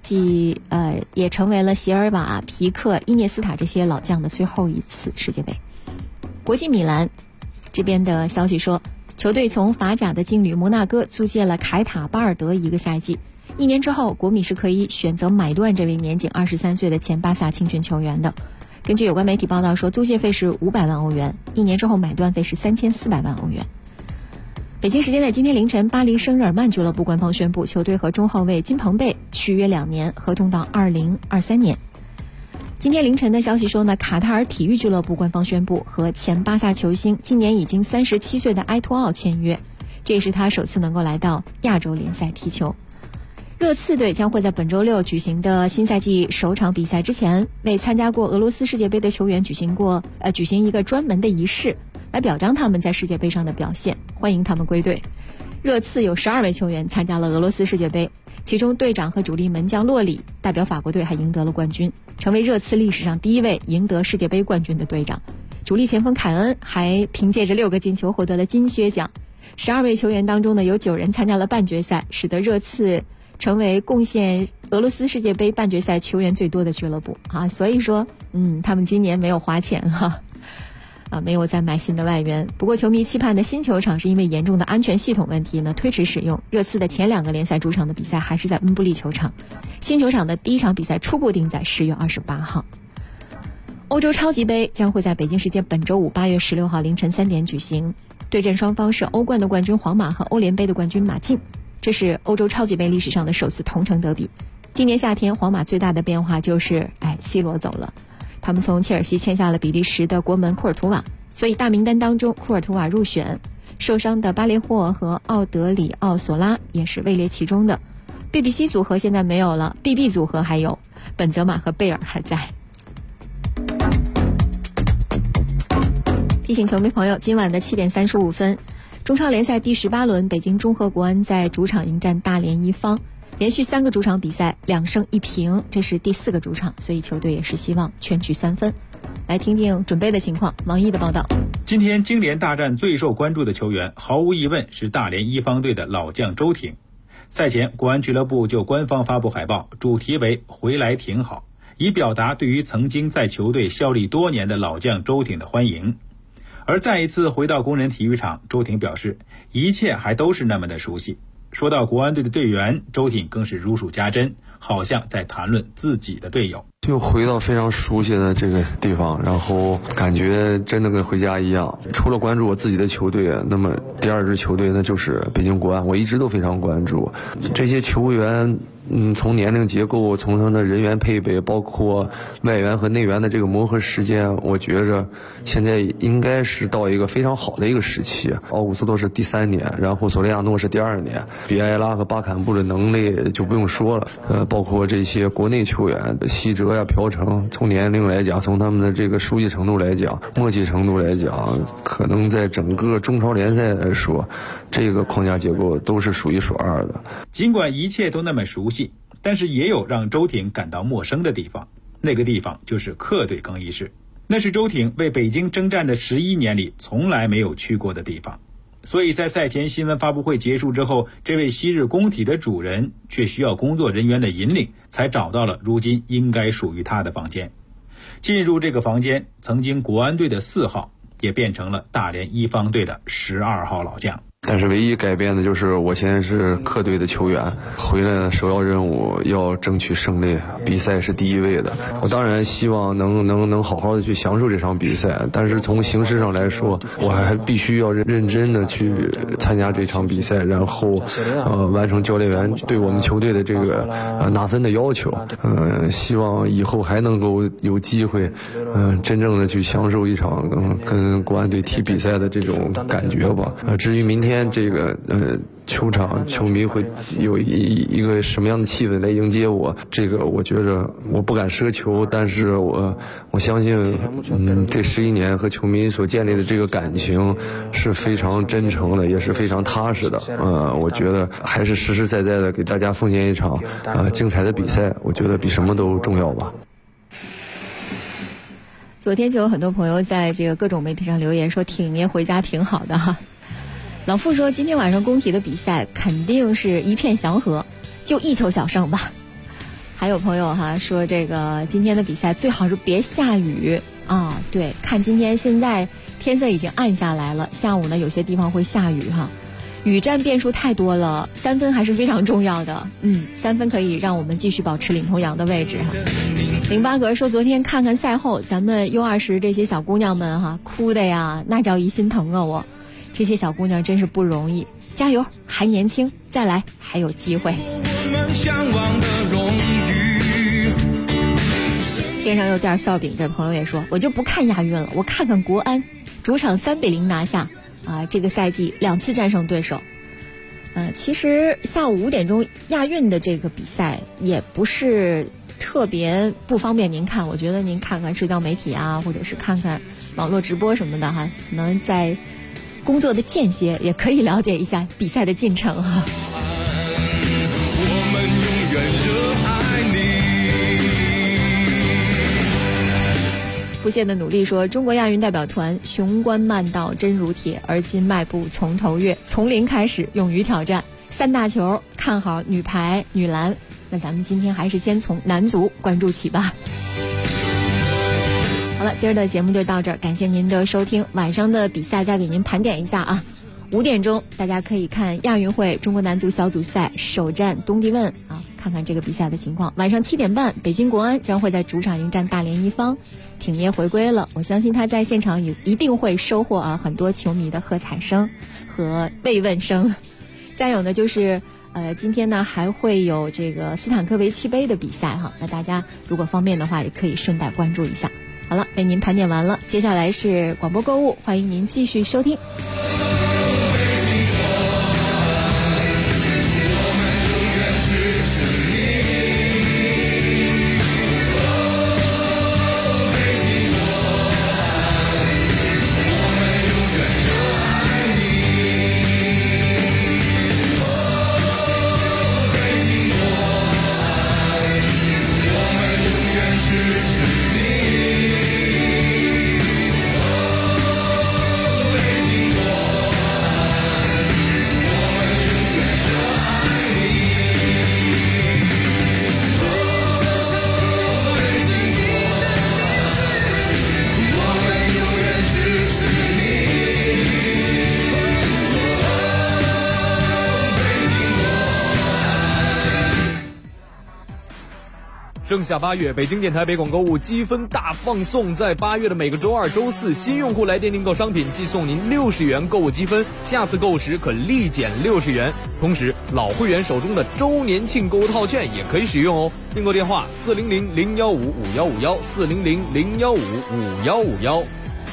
了席尔瓦、皮克、伊涅斯塔这些老将的最后一次世界杯。国际米兰这边的消息说，球队从法甲的劲旅摩纳哥租借了凯塔巴尔德1个赛季，1年之后国米是可以选择买断这位年仅23岁的前巴萨青训球员的。根据有关媒体报道说，租借费是500万欧元，1年之后买断费是3400万欧元。北京时间的今天凌晨，巴黎圣日耳曼俱乐部官方宣布，球队和中后卫金彭贝续约2年，合同到2023年。今天凌晨的消息说呢，卡塔尔体育俱乐部官方宣布和前巴萨球星今年已经37岁的埃托奥签约，这也是他首次能够来到亚洲联赛踢球。热刺队将会在本周6举行的新赛季首场比赛之前，为参加过俄罗斯世界杯的球员举行一个专门的仪式，来表彰他们在世界杯上的表现，欢迎他们归队。热刺有12位球员参加了俄罗斯世界杯，其中队长和主力门将洛里代表法国队还赢得了冠军，成为热刺历史上第1位赢得世界杯冠军的队长。主力前锋凯恩还凭借着6个进球获得了金靴奖。12位球员当中呢，有9人参加了半决赛，使得热刺成为贡献俄罗斯世界杯半决赛球员最多的俱乐部所以说他们今年没有花钱没有再买新的外援。不过球迷期盼的新球场是因为严重的安全系统问题呢推迟使用，热刺的前2个联赛主场的比赛还是在温布利球场，新球场的第1场比赛初步定在10月28号。欧洲超级杯将会在北京时间本周5 8月16号凌晨3点举行，对阵双方是欧冠的冠军皇马和欧联杯的冠军马竞，这是欧洲超级杯历史上的首次同城德比。今年夏天皇马最大的变化就是C 罗走了，他们从切尔西签下了比利时的国门库尔图瓦，所以大名单当中库尔图瓦入选，受伤的巴列霍和奥德里奥索拉也是位列其中的。 BBC 组合现在没有了， BB 组合还有本泽马和贝尔还在。提醒球迷朋友，今晚的7点35分，中超联赛第18轮，北京中赫国安在主场迎战大连一方，连续3个主场比赛2胜1平，这是第4个主场，所以球队也是希望全取3分。来听听准备的情况，王毅的报道。 今天京联大战最受关注的球员，毫无疑问是大连一方队的老将周挺。赛前，国安俱乐部就官方发布海报，主题为“回来挺好”，以表达对于曾经在球队效力多年的老将周挺的欢迎。而再一次回到工人体育场，周挺表示一切还都是那么的熟悉。说到国安队的队员，周挺更是如数家珍，好像在谈论自己的队友。 就回到非常熟悉的这个地方，然后感觉真的跟回家一样。除了关注我自己的球队，那么第2支球队那就是北京国安，我一直都非常关注这些球员。从年龄结构，从他的人员配备，包括外援和内援的这个磨合时间，我觉着现在应该是到一个非常好的一个时期。奥古斯托是第3年，然后索雷亚诺是第2年，比埃拉和巴坎布的能力就不用说了。包括这些国内球员西哲呀、朴成，从年龄来讲，从他们的这个熟悉程度来讲，默契程度来讲，可能在整个中超联赛来说，这个框架结构都是数1数2的。 尽管一切都那么熟悉，但是也有让周挺感到陌生的地方， 那个地方就是客队更衣室，那是周挺为北京征战的11年里从来没有去过的地方。所以在赛前新闻发布会结束之后，这位昔日工体的主人却需要工作人员的引领，才找到了如今应该属于他的房间。进入这个房间，曾经国安队的4号也变成了大连一方队的12号老将。 但是唯一改变的就是我现在是客队的球员，回来的首要任务要争取胜利，比赛是第一位的。我当然希望能好好的去享受这场比赛，但是从形式上来说，我还必须要认真的去参加这场比赛，然后完成教练员对我们球队的这个拿分的要求。希望以后还能够有机会真正的去享受一场跟国安队踢比赛的这种感觉吧。至于明天这个球场球迷会有一个什么样的气氛来迎接我，这个我觉着我不敢奢求，但是我相信这11年和球迷所建立的这个感情是非常真诚的，也是非常踏实的。我觉得还是实实在在的给大家奉献一场精彩的比赛，我觉得比什么都重要吧。 昨天就有很多朋友在这个各种媒体上留言说挺爷回家挺好的哈。老傅说今天晚上工体的比赛肯定是一片祥和，就1球小胜吧。还有朋友说这个今天的比赛最好是别下雨啊。对，看今天现在天色已经暗下来了，下午呢有些地方会下雨哈。雨战变数太多了，3分还是非常重要的。3分可以让我们继续保持领头羊的位置哈。08格说昨天看看赛后，咱们U20这些小姑娘们哭的呀，那叫一心疼啊我。这些小姑娘真是不容易，加油，还年轻，再来，还有机会。天上有点笑柄，这朋友也说，我就不看亚运了，我看看国安，主场3-0拿下这个赛季2次战胜对手。其实下午5点钟亚运的这个比赛也不是特别不方便您看，我觉得您看看社交媒体或者是看看网络直播什么的可能在工作的间歇也可以了解一下比赛的进程哈。不懈的努力说，中国亚运代表团雄关漫道真如铁，而今迈步从头越，从零开始，勇于挑战3大球，看好女排、女篮。那咱们今天还是先从男足关注起吧。好了，今儿的节目就到这儿，感谢您的收听。晚上的比赛再给您盘点一下5点钟大家可以看亚运会中国男足小组赛首战东帝汶看看这个比赛的情况。晚上7点半，北京国安将会在主场迎战大连一方。挺爷回归了，我相信他在现场一定会收获很多球迷的喝彩声和慰问声。再有呢就是今天呢还会有这个斯坦科维奇杯的比赛那大家如果方便的话也可以顺带关注一下。好了，为您盘点完了，接下来是广播购物，欢迎您继续收听。 盛夏8月，北京电台北广购物积分大放送，在8月的每个周2、周4，新用户来电订购商品即送您60元购物积分，下次购物时可立减60元。同时，老会员手中的周年庆购物套券也可以使用哦。订购电话400-015-5151 400-015-5151。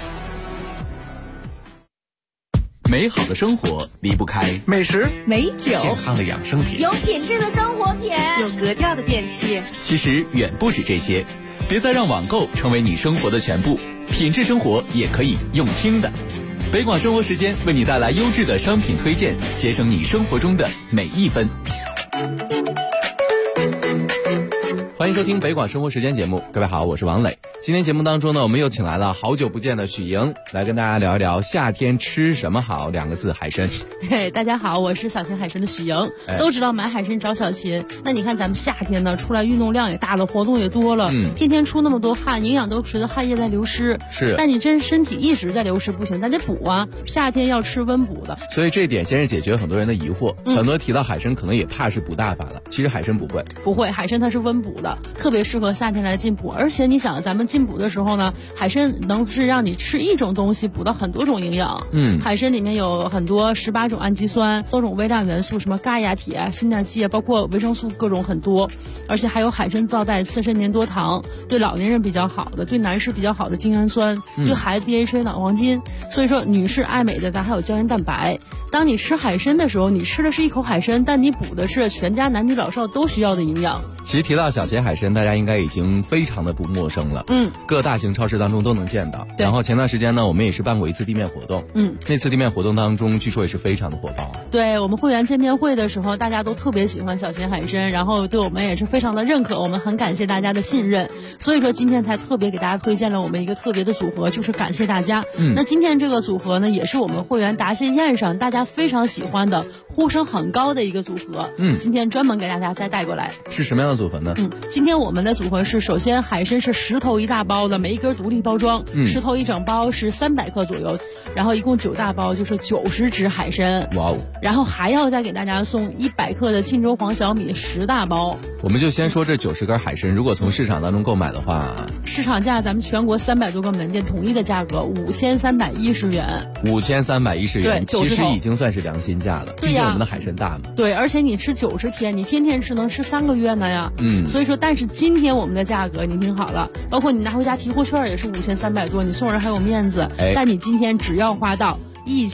美好的生活离不开美食、 美酒、健康的养生品、 有品质的生活品、 有格调的电器。 其实远不止这些，别再让网购成为你生活的全部，品质生活也可以用听的。北广生活时间为你带来优质的商品推荐，节省你生活中的每一分。 欢迎收听北广生活时间节目，各位好，我是王磊。今天节目当中呢，我们又请来了好久不见的许莹，来跟大家聊一聊夏天吃什么好，2个字，海参。 对，大家好，我是小秦海参的许莹。都知道买海参找小秦，那你看咱们夏天呢，出来运动量也大了，活动也多了，天天出那么多汗，营养都随着汗液在流失。 是， 但你真身体一直在流失不行，咱得补啊，夏天要吃温补的。 所以这一点先是解决很多人的疑惑，很多提到海参可能也怕是补大法了，其实海参不会， 海参它是温补的，特别适合夏天来进补。而且你想，咱们进补的时候呢，海参能是让你吃一种东西补到很多种营养。海参里面有很多18种氨基酸，多种微量元素，什么钙呀、铁啊、锌啊、硒啊，包括维生素各种很多。而且还有海参皂带刺身粘多糖，对老年人比较好的，对男士比较好的精氨酸，对孩子 DHA 脑黄金。所以说女士爱美的，咱还有胶原蛋白。当你吃海参的时候，你吃的是一口海参，但你补的是全家男女老少都需要的营养。 其实提到小秦海参，大家应该已经非常的不陌生了。各大型超市当中都能见到。然后前段时间呢，我们也是办过一次地面活动。那次地面活动当中，据说也是非常的火爆。 对，我们会员见面会的时候，大家都特别喜欢小秦海参，然后对我们也是非常的认可，我们很感谢大家的信任。所以说今天才特别给大家推荐了我们一个特别的组合，就是感谢大家。那今天这个组合呢，也是我们会员答谢宴上大家非常喜欢的、呼声很高的一个组合。今天专门给大家再带过来。 是什么样的组合呢？ 今天我们的组合是，首先海参是10头1大包的，每一根独立包装，10头1整包是300克左右，然后一共9大包就是90只海参。 哇哦！ 然后还要再给大家送100克的沁州黄小米10大包。 我们就先说这90根海参，如果从市场当中购买的话， 市场价咱们全国300多个门店统一的价格5310元。 5310元， 对， 其实已经算是良心价了。 对呀， 我们的海参大嘛。 对，而且你吃90天，你天天吃能吃3个月呢呀。所以说，但是今天我们的价格你听好了，包括你拿回家提货券也是5300多，你送人还有面子。但你今天只要花到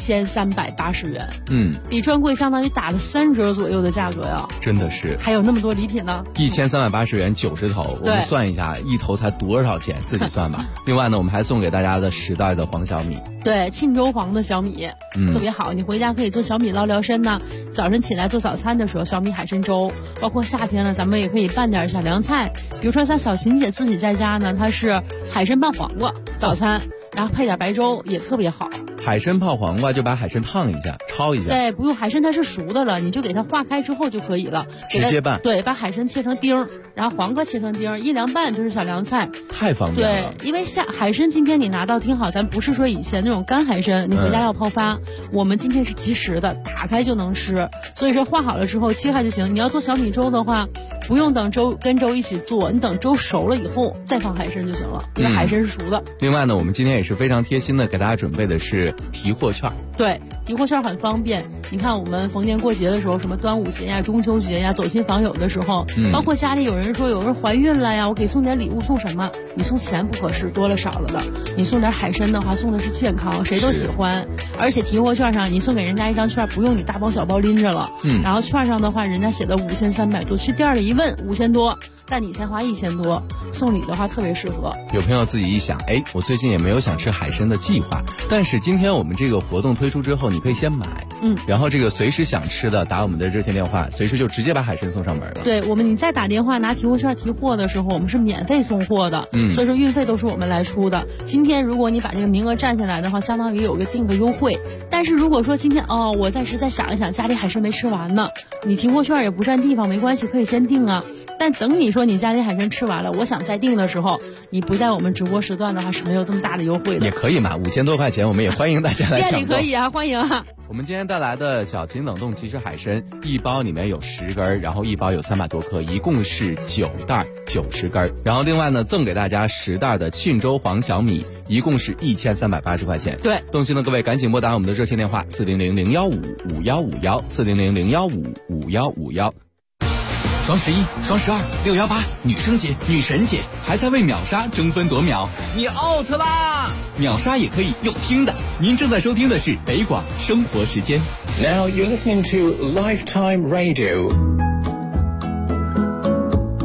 1380元，比专柜相当于打了3折左右的价格呀， 真的是。 还有那么多礼品呢 ，1380元90头，我们算一下，一头才多少钱，自己算吧。另外呢，我们还送给大家的10袋的黄小米， 对，沁州黄的小米，特别好，你回家可以做小米捞聊参呢。早晨起来做早餐的时候，小米海参粥，包括夏天了，咱们也可以拌点小凉菜，比如说像小秦姐自己在家呢，她是海参拌黄瓜早餐。然后配点白粥也特别好。 海参泡黄瓜就把海参烫一下，焯一下。 对，不用，海参它是熟的了，你就给它化开之后就可以了。 直接拌。 对，把海参切成丁，然后黄瓜切成丁，一凉拌就是小凉菜。 太方便了。 对，因为海参今天你拿到听好，咱不是说以前那种干海参，你回家要泡发，我们今天是即食的，打开就能吃。所以说化好了之后切开就行。你要做小米粥的话，不用等粥跟粥一起做，你等粥熟了以后再放海参就行了，因为海参是熟的。 另外呢，我们今天也是非常贴心的给大家准备的是提货券。 对，提货券很方便。你看我们逢年过节的时候，什么端午节呀、中秋节呀，走亲访友的时候，包括家里有人说有人怀孕了呀，我给送点礼物，送什么？你送钱不合适，多了少了的。你送点海参的话，送的是健康，谁都喜欢。而且提货券上你送给人家一张券，不用你大包小包拎着了。然后券上的话，人家写的5300多，去店里一问5000多，但你才花1000多，送礼的话特别适合。 有朋友自己一想，哎，我最近也没有想吃海参的计划，但是今天我们这个活动推出之后，你可以先买，然后这个随时想吃的打我们的热线电话，随时就直接把海参送上门了。 对，你再打电话拿提货券提货的时候，我们是免费送货的，所以说运费都是我们来出的。今天如果你把这个名额占下来的话，相当于有个定个优惠。但是如果说今天我暂时再想一想，家里海参没吃完呢，你提货券也不占地方，没关系，可以先定啊。但等你说你家里海参吃完了，我想再定的时候，你不在我们直播时段的话是没有这么大的优惠的。 也可以嘛，5000多块钱，我们也欢迎大家来抢购。 店里可以啊，欢迎啊。 我们今天带来的小秦冷冻即食海参，一包里面有10根，然后一包有300多克，一共是9袋90根。然后另外呢，赠给大家10袋的沁州黄小米，一共是1380块钱。 对， 动心的各位赶紧拨打我们的热线电话400-015-5151，400-015-5151。双11、双12、618，女生节、女神节，还在为秒杀争分夺秒，你 out 啦！秒杀也可以用听的。您正在收听的是北广生活时间。 Now you're listening to Lifetime Radio。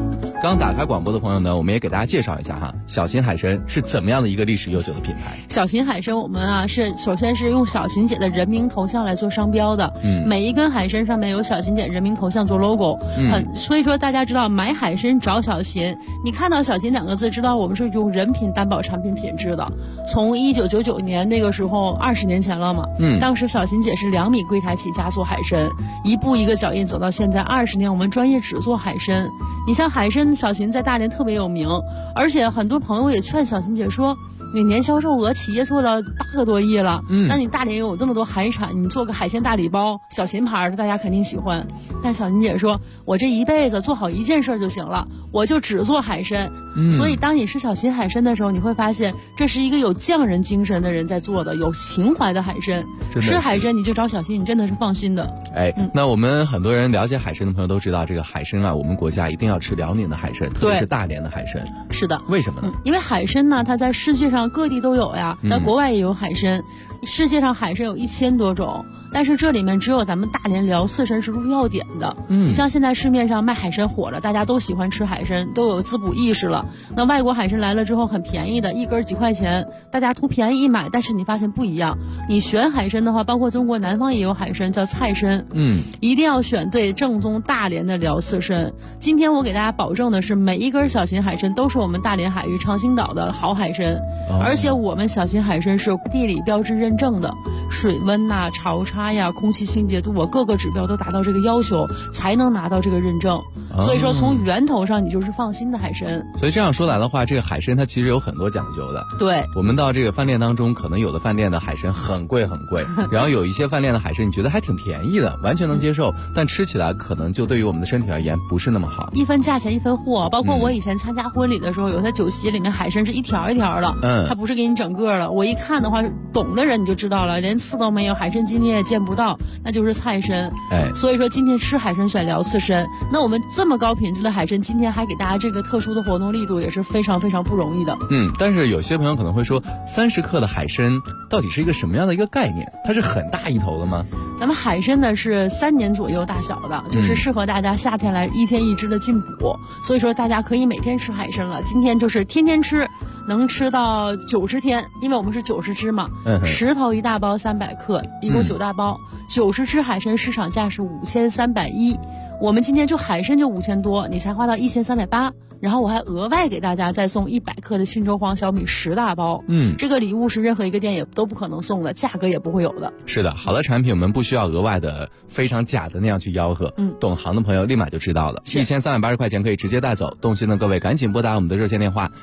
刚打开广播的朋友呢，我们也给大家介绍一下哈，小秦海参是怎么样的一个历史悠久的品牌。 小秦海参我们啊是首先是用小秦姐的人名头像来做商标的，每一根海参上面有小秦姐人名头像做 logo，所以说大家知道买海参找小秦，你看到小秦2个字，知道我们是用人品担保产品品质的。从1999年那个时候20年前了嘛，当时小秦姐是2米柜台起家做海参，一步一个脚印走到现在20年，我们专业只做海参。你像海参，小秦在大连特别有名，而且很多朋友也劝小秦姐说，你年销售额企业做了8个多亿了，那你大连有这么多海产，你做个海鲜大礼包，小秦牌的大家肯定喜欢。但小秦姐说，我这一辈子做好一件事就行了，我就只做海参。所以当你吃小秦海参的时候，你会发现这是一个有匠人精神的人在做的，有情怀的海参。吃海参你就找小秦，你真的是放心的。 那我们很多人了解海参的朋友都知道，这个海参啊，我们国家一定要吃辽宁的海参，特别是大连的海参。 是的。 为什么呢？ 因为海参呢，它在世界上各地都有呀，在国外也有海参，世界上海参有1000多种。但是这里面只有咱们大连辽四参是入药典的。你像现在市面上卖海参火了，大家都喜欢吃海参，都有滋补意识了。那外国海参来了之后很便宜的，一根几块钱，大家图便宜一买。但是你发现不一样，你选海参的话，包括中国南方也有海参叫菜参，一定要选对正宗大连的辽四参。今天我给大家保证的是，每一根小秦海参都是我们大连海域长兴岛的好海参，而且我们小秦海参是地理标志认证的，水温呐、潮差呀、空气清洁度啊，各个指标都达到这个要求，才能拿到这个认证。所以说从源头上你就是放心的海参。 所以这样说来的话，这个海参它其实有很多讲究的。 对， 我们到这个饭店当中，可能有的饭店的海参很贵很贵，然后有一些饭店的海参你觉得还挺便宜的，完全能接受，但吃起来可能就对于我们的身体而言不是那么好。 一分价钱一分货，包括我以前参加婚礼的时候，有些酒席里面海参是一条一条的，它不是给你整个的。我一看的话，懂的人你就知道了，连刺都没有，海参筋你也见不到，那就是菜参。所以说今天吃海参选辽刺参，那我们这么高品质的海参，今天还给大家这个特殊的活动力度，也是非常非常不容易的。 但是有些朋友可能会说，30克的海参到底是一个什么样的一个概念？它是很大一头的吗？ 咱们海参呢是3年左右大小的，就是适合大家夏天来1天1只的进补，所以说大家可以每天吃海参了。今天就是天天吃，能吃到90天，因为我们是90只嘛，10头1大包300克，一共9大包，90只海参市场价是5310，我们今天就海参就5000多，你才花到1380。然后我还额外给大家再送100克的信州黄小米10大包，这个礼物是任何一个店也都不可能送的，价格也不会有的。 是的，好的产品我们不需要额外的非常假的那样去吆喝，懂行的朋友立马就知道了。1380块钱可以直接带走，动心的各位赶紧拨打我们的热线电话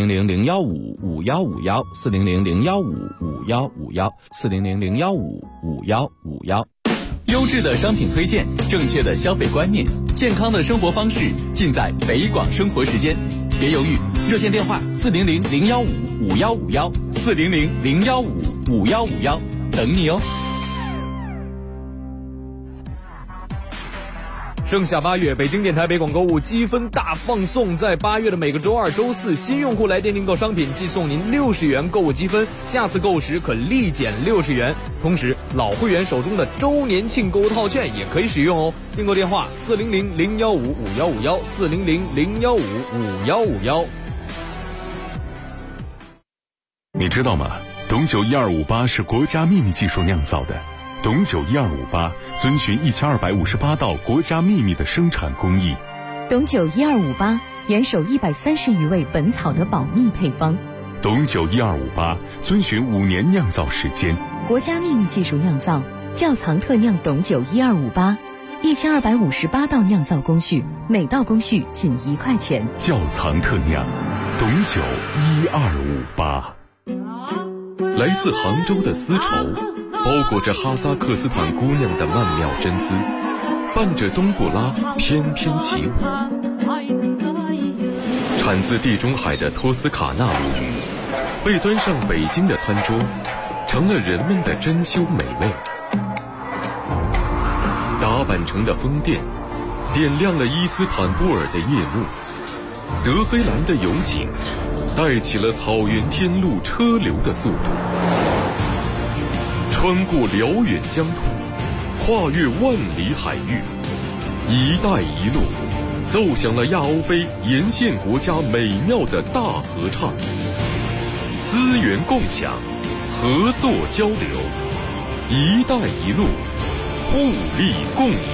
400-015-5151，400-015-5151，400-015-5151。 优质的商品推荐，正确的消费观念，健康的生活方式，尽在北广生活时间。别犹豫，热线电话400-015-5151，400-015-5151，等你哦。 盛夏8月，北京电台北广购物积分大放送，在8月的每个周二、周四，新用户来电订购商品，即送您60元购物积分，下次购物时可立减60元。同时，老会员手中的周年庆购物套券也可以使用哦。订购电话400-015-5151，400-015-5151。 你知道吗？董酒1258是国家秘密技术酿造的。董酒1258遵循1258道国家秘密的生产工艺。 董酒1258严守130余味本草的保密配方。 董酒1258遵循5年酿造时间， 国家秘密技术酿造，窖藏特酿董酒1258，1258道酿造工序，每道工序仅1块钱。 窖藏特酿，董酒1258。来自杭州的丝绸，包裹着哈萨克斯坦姑娘的曼妙真姿，伴着冬不拉翩翩起舞。产自地中海的托斯卡纳鲈鱼，被端上北京的餐桌，成了人们的珍馐美味。打扮成的风电，点亮了伊斯坦布尔的夜幕。德黑兰的油井，带起了草原天路车流的速度。穿过辽远疆土，跨越万里海域，一带一路， 奏响了亚欧非沿线国家美妙的大合唱。资源共享，合作交流，一带一路，互利共赢。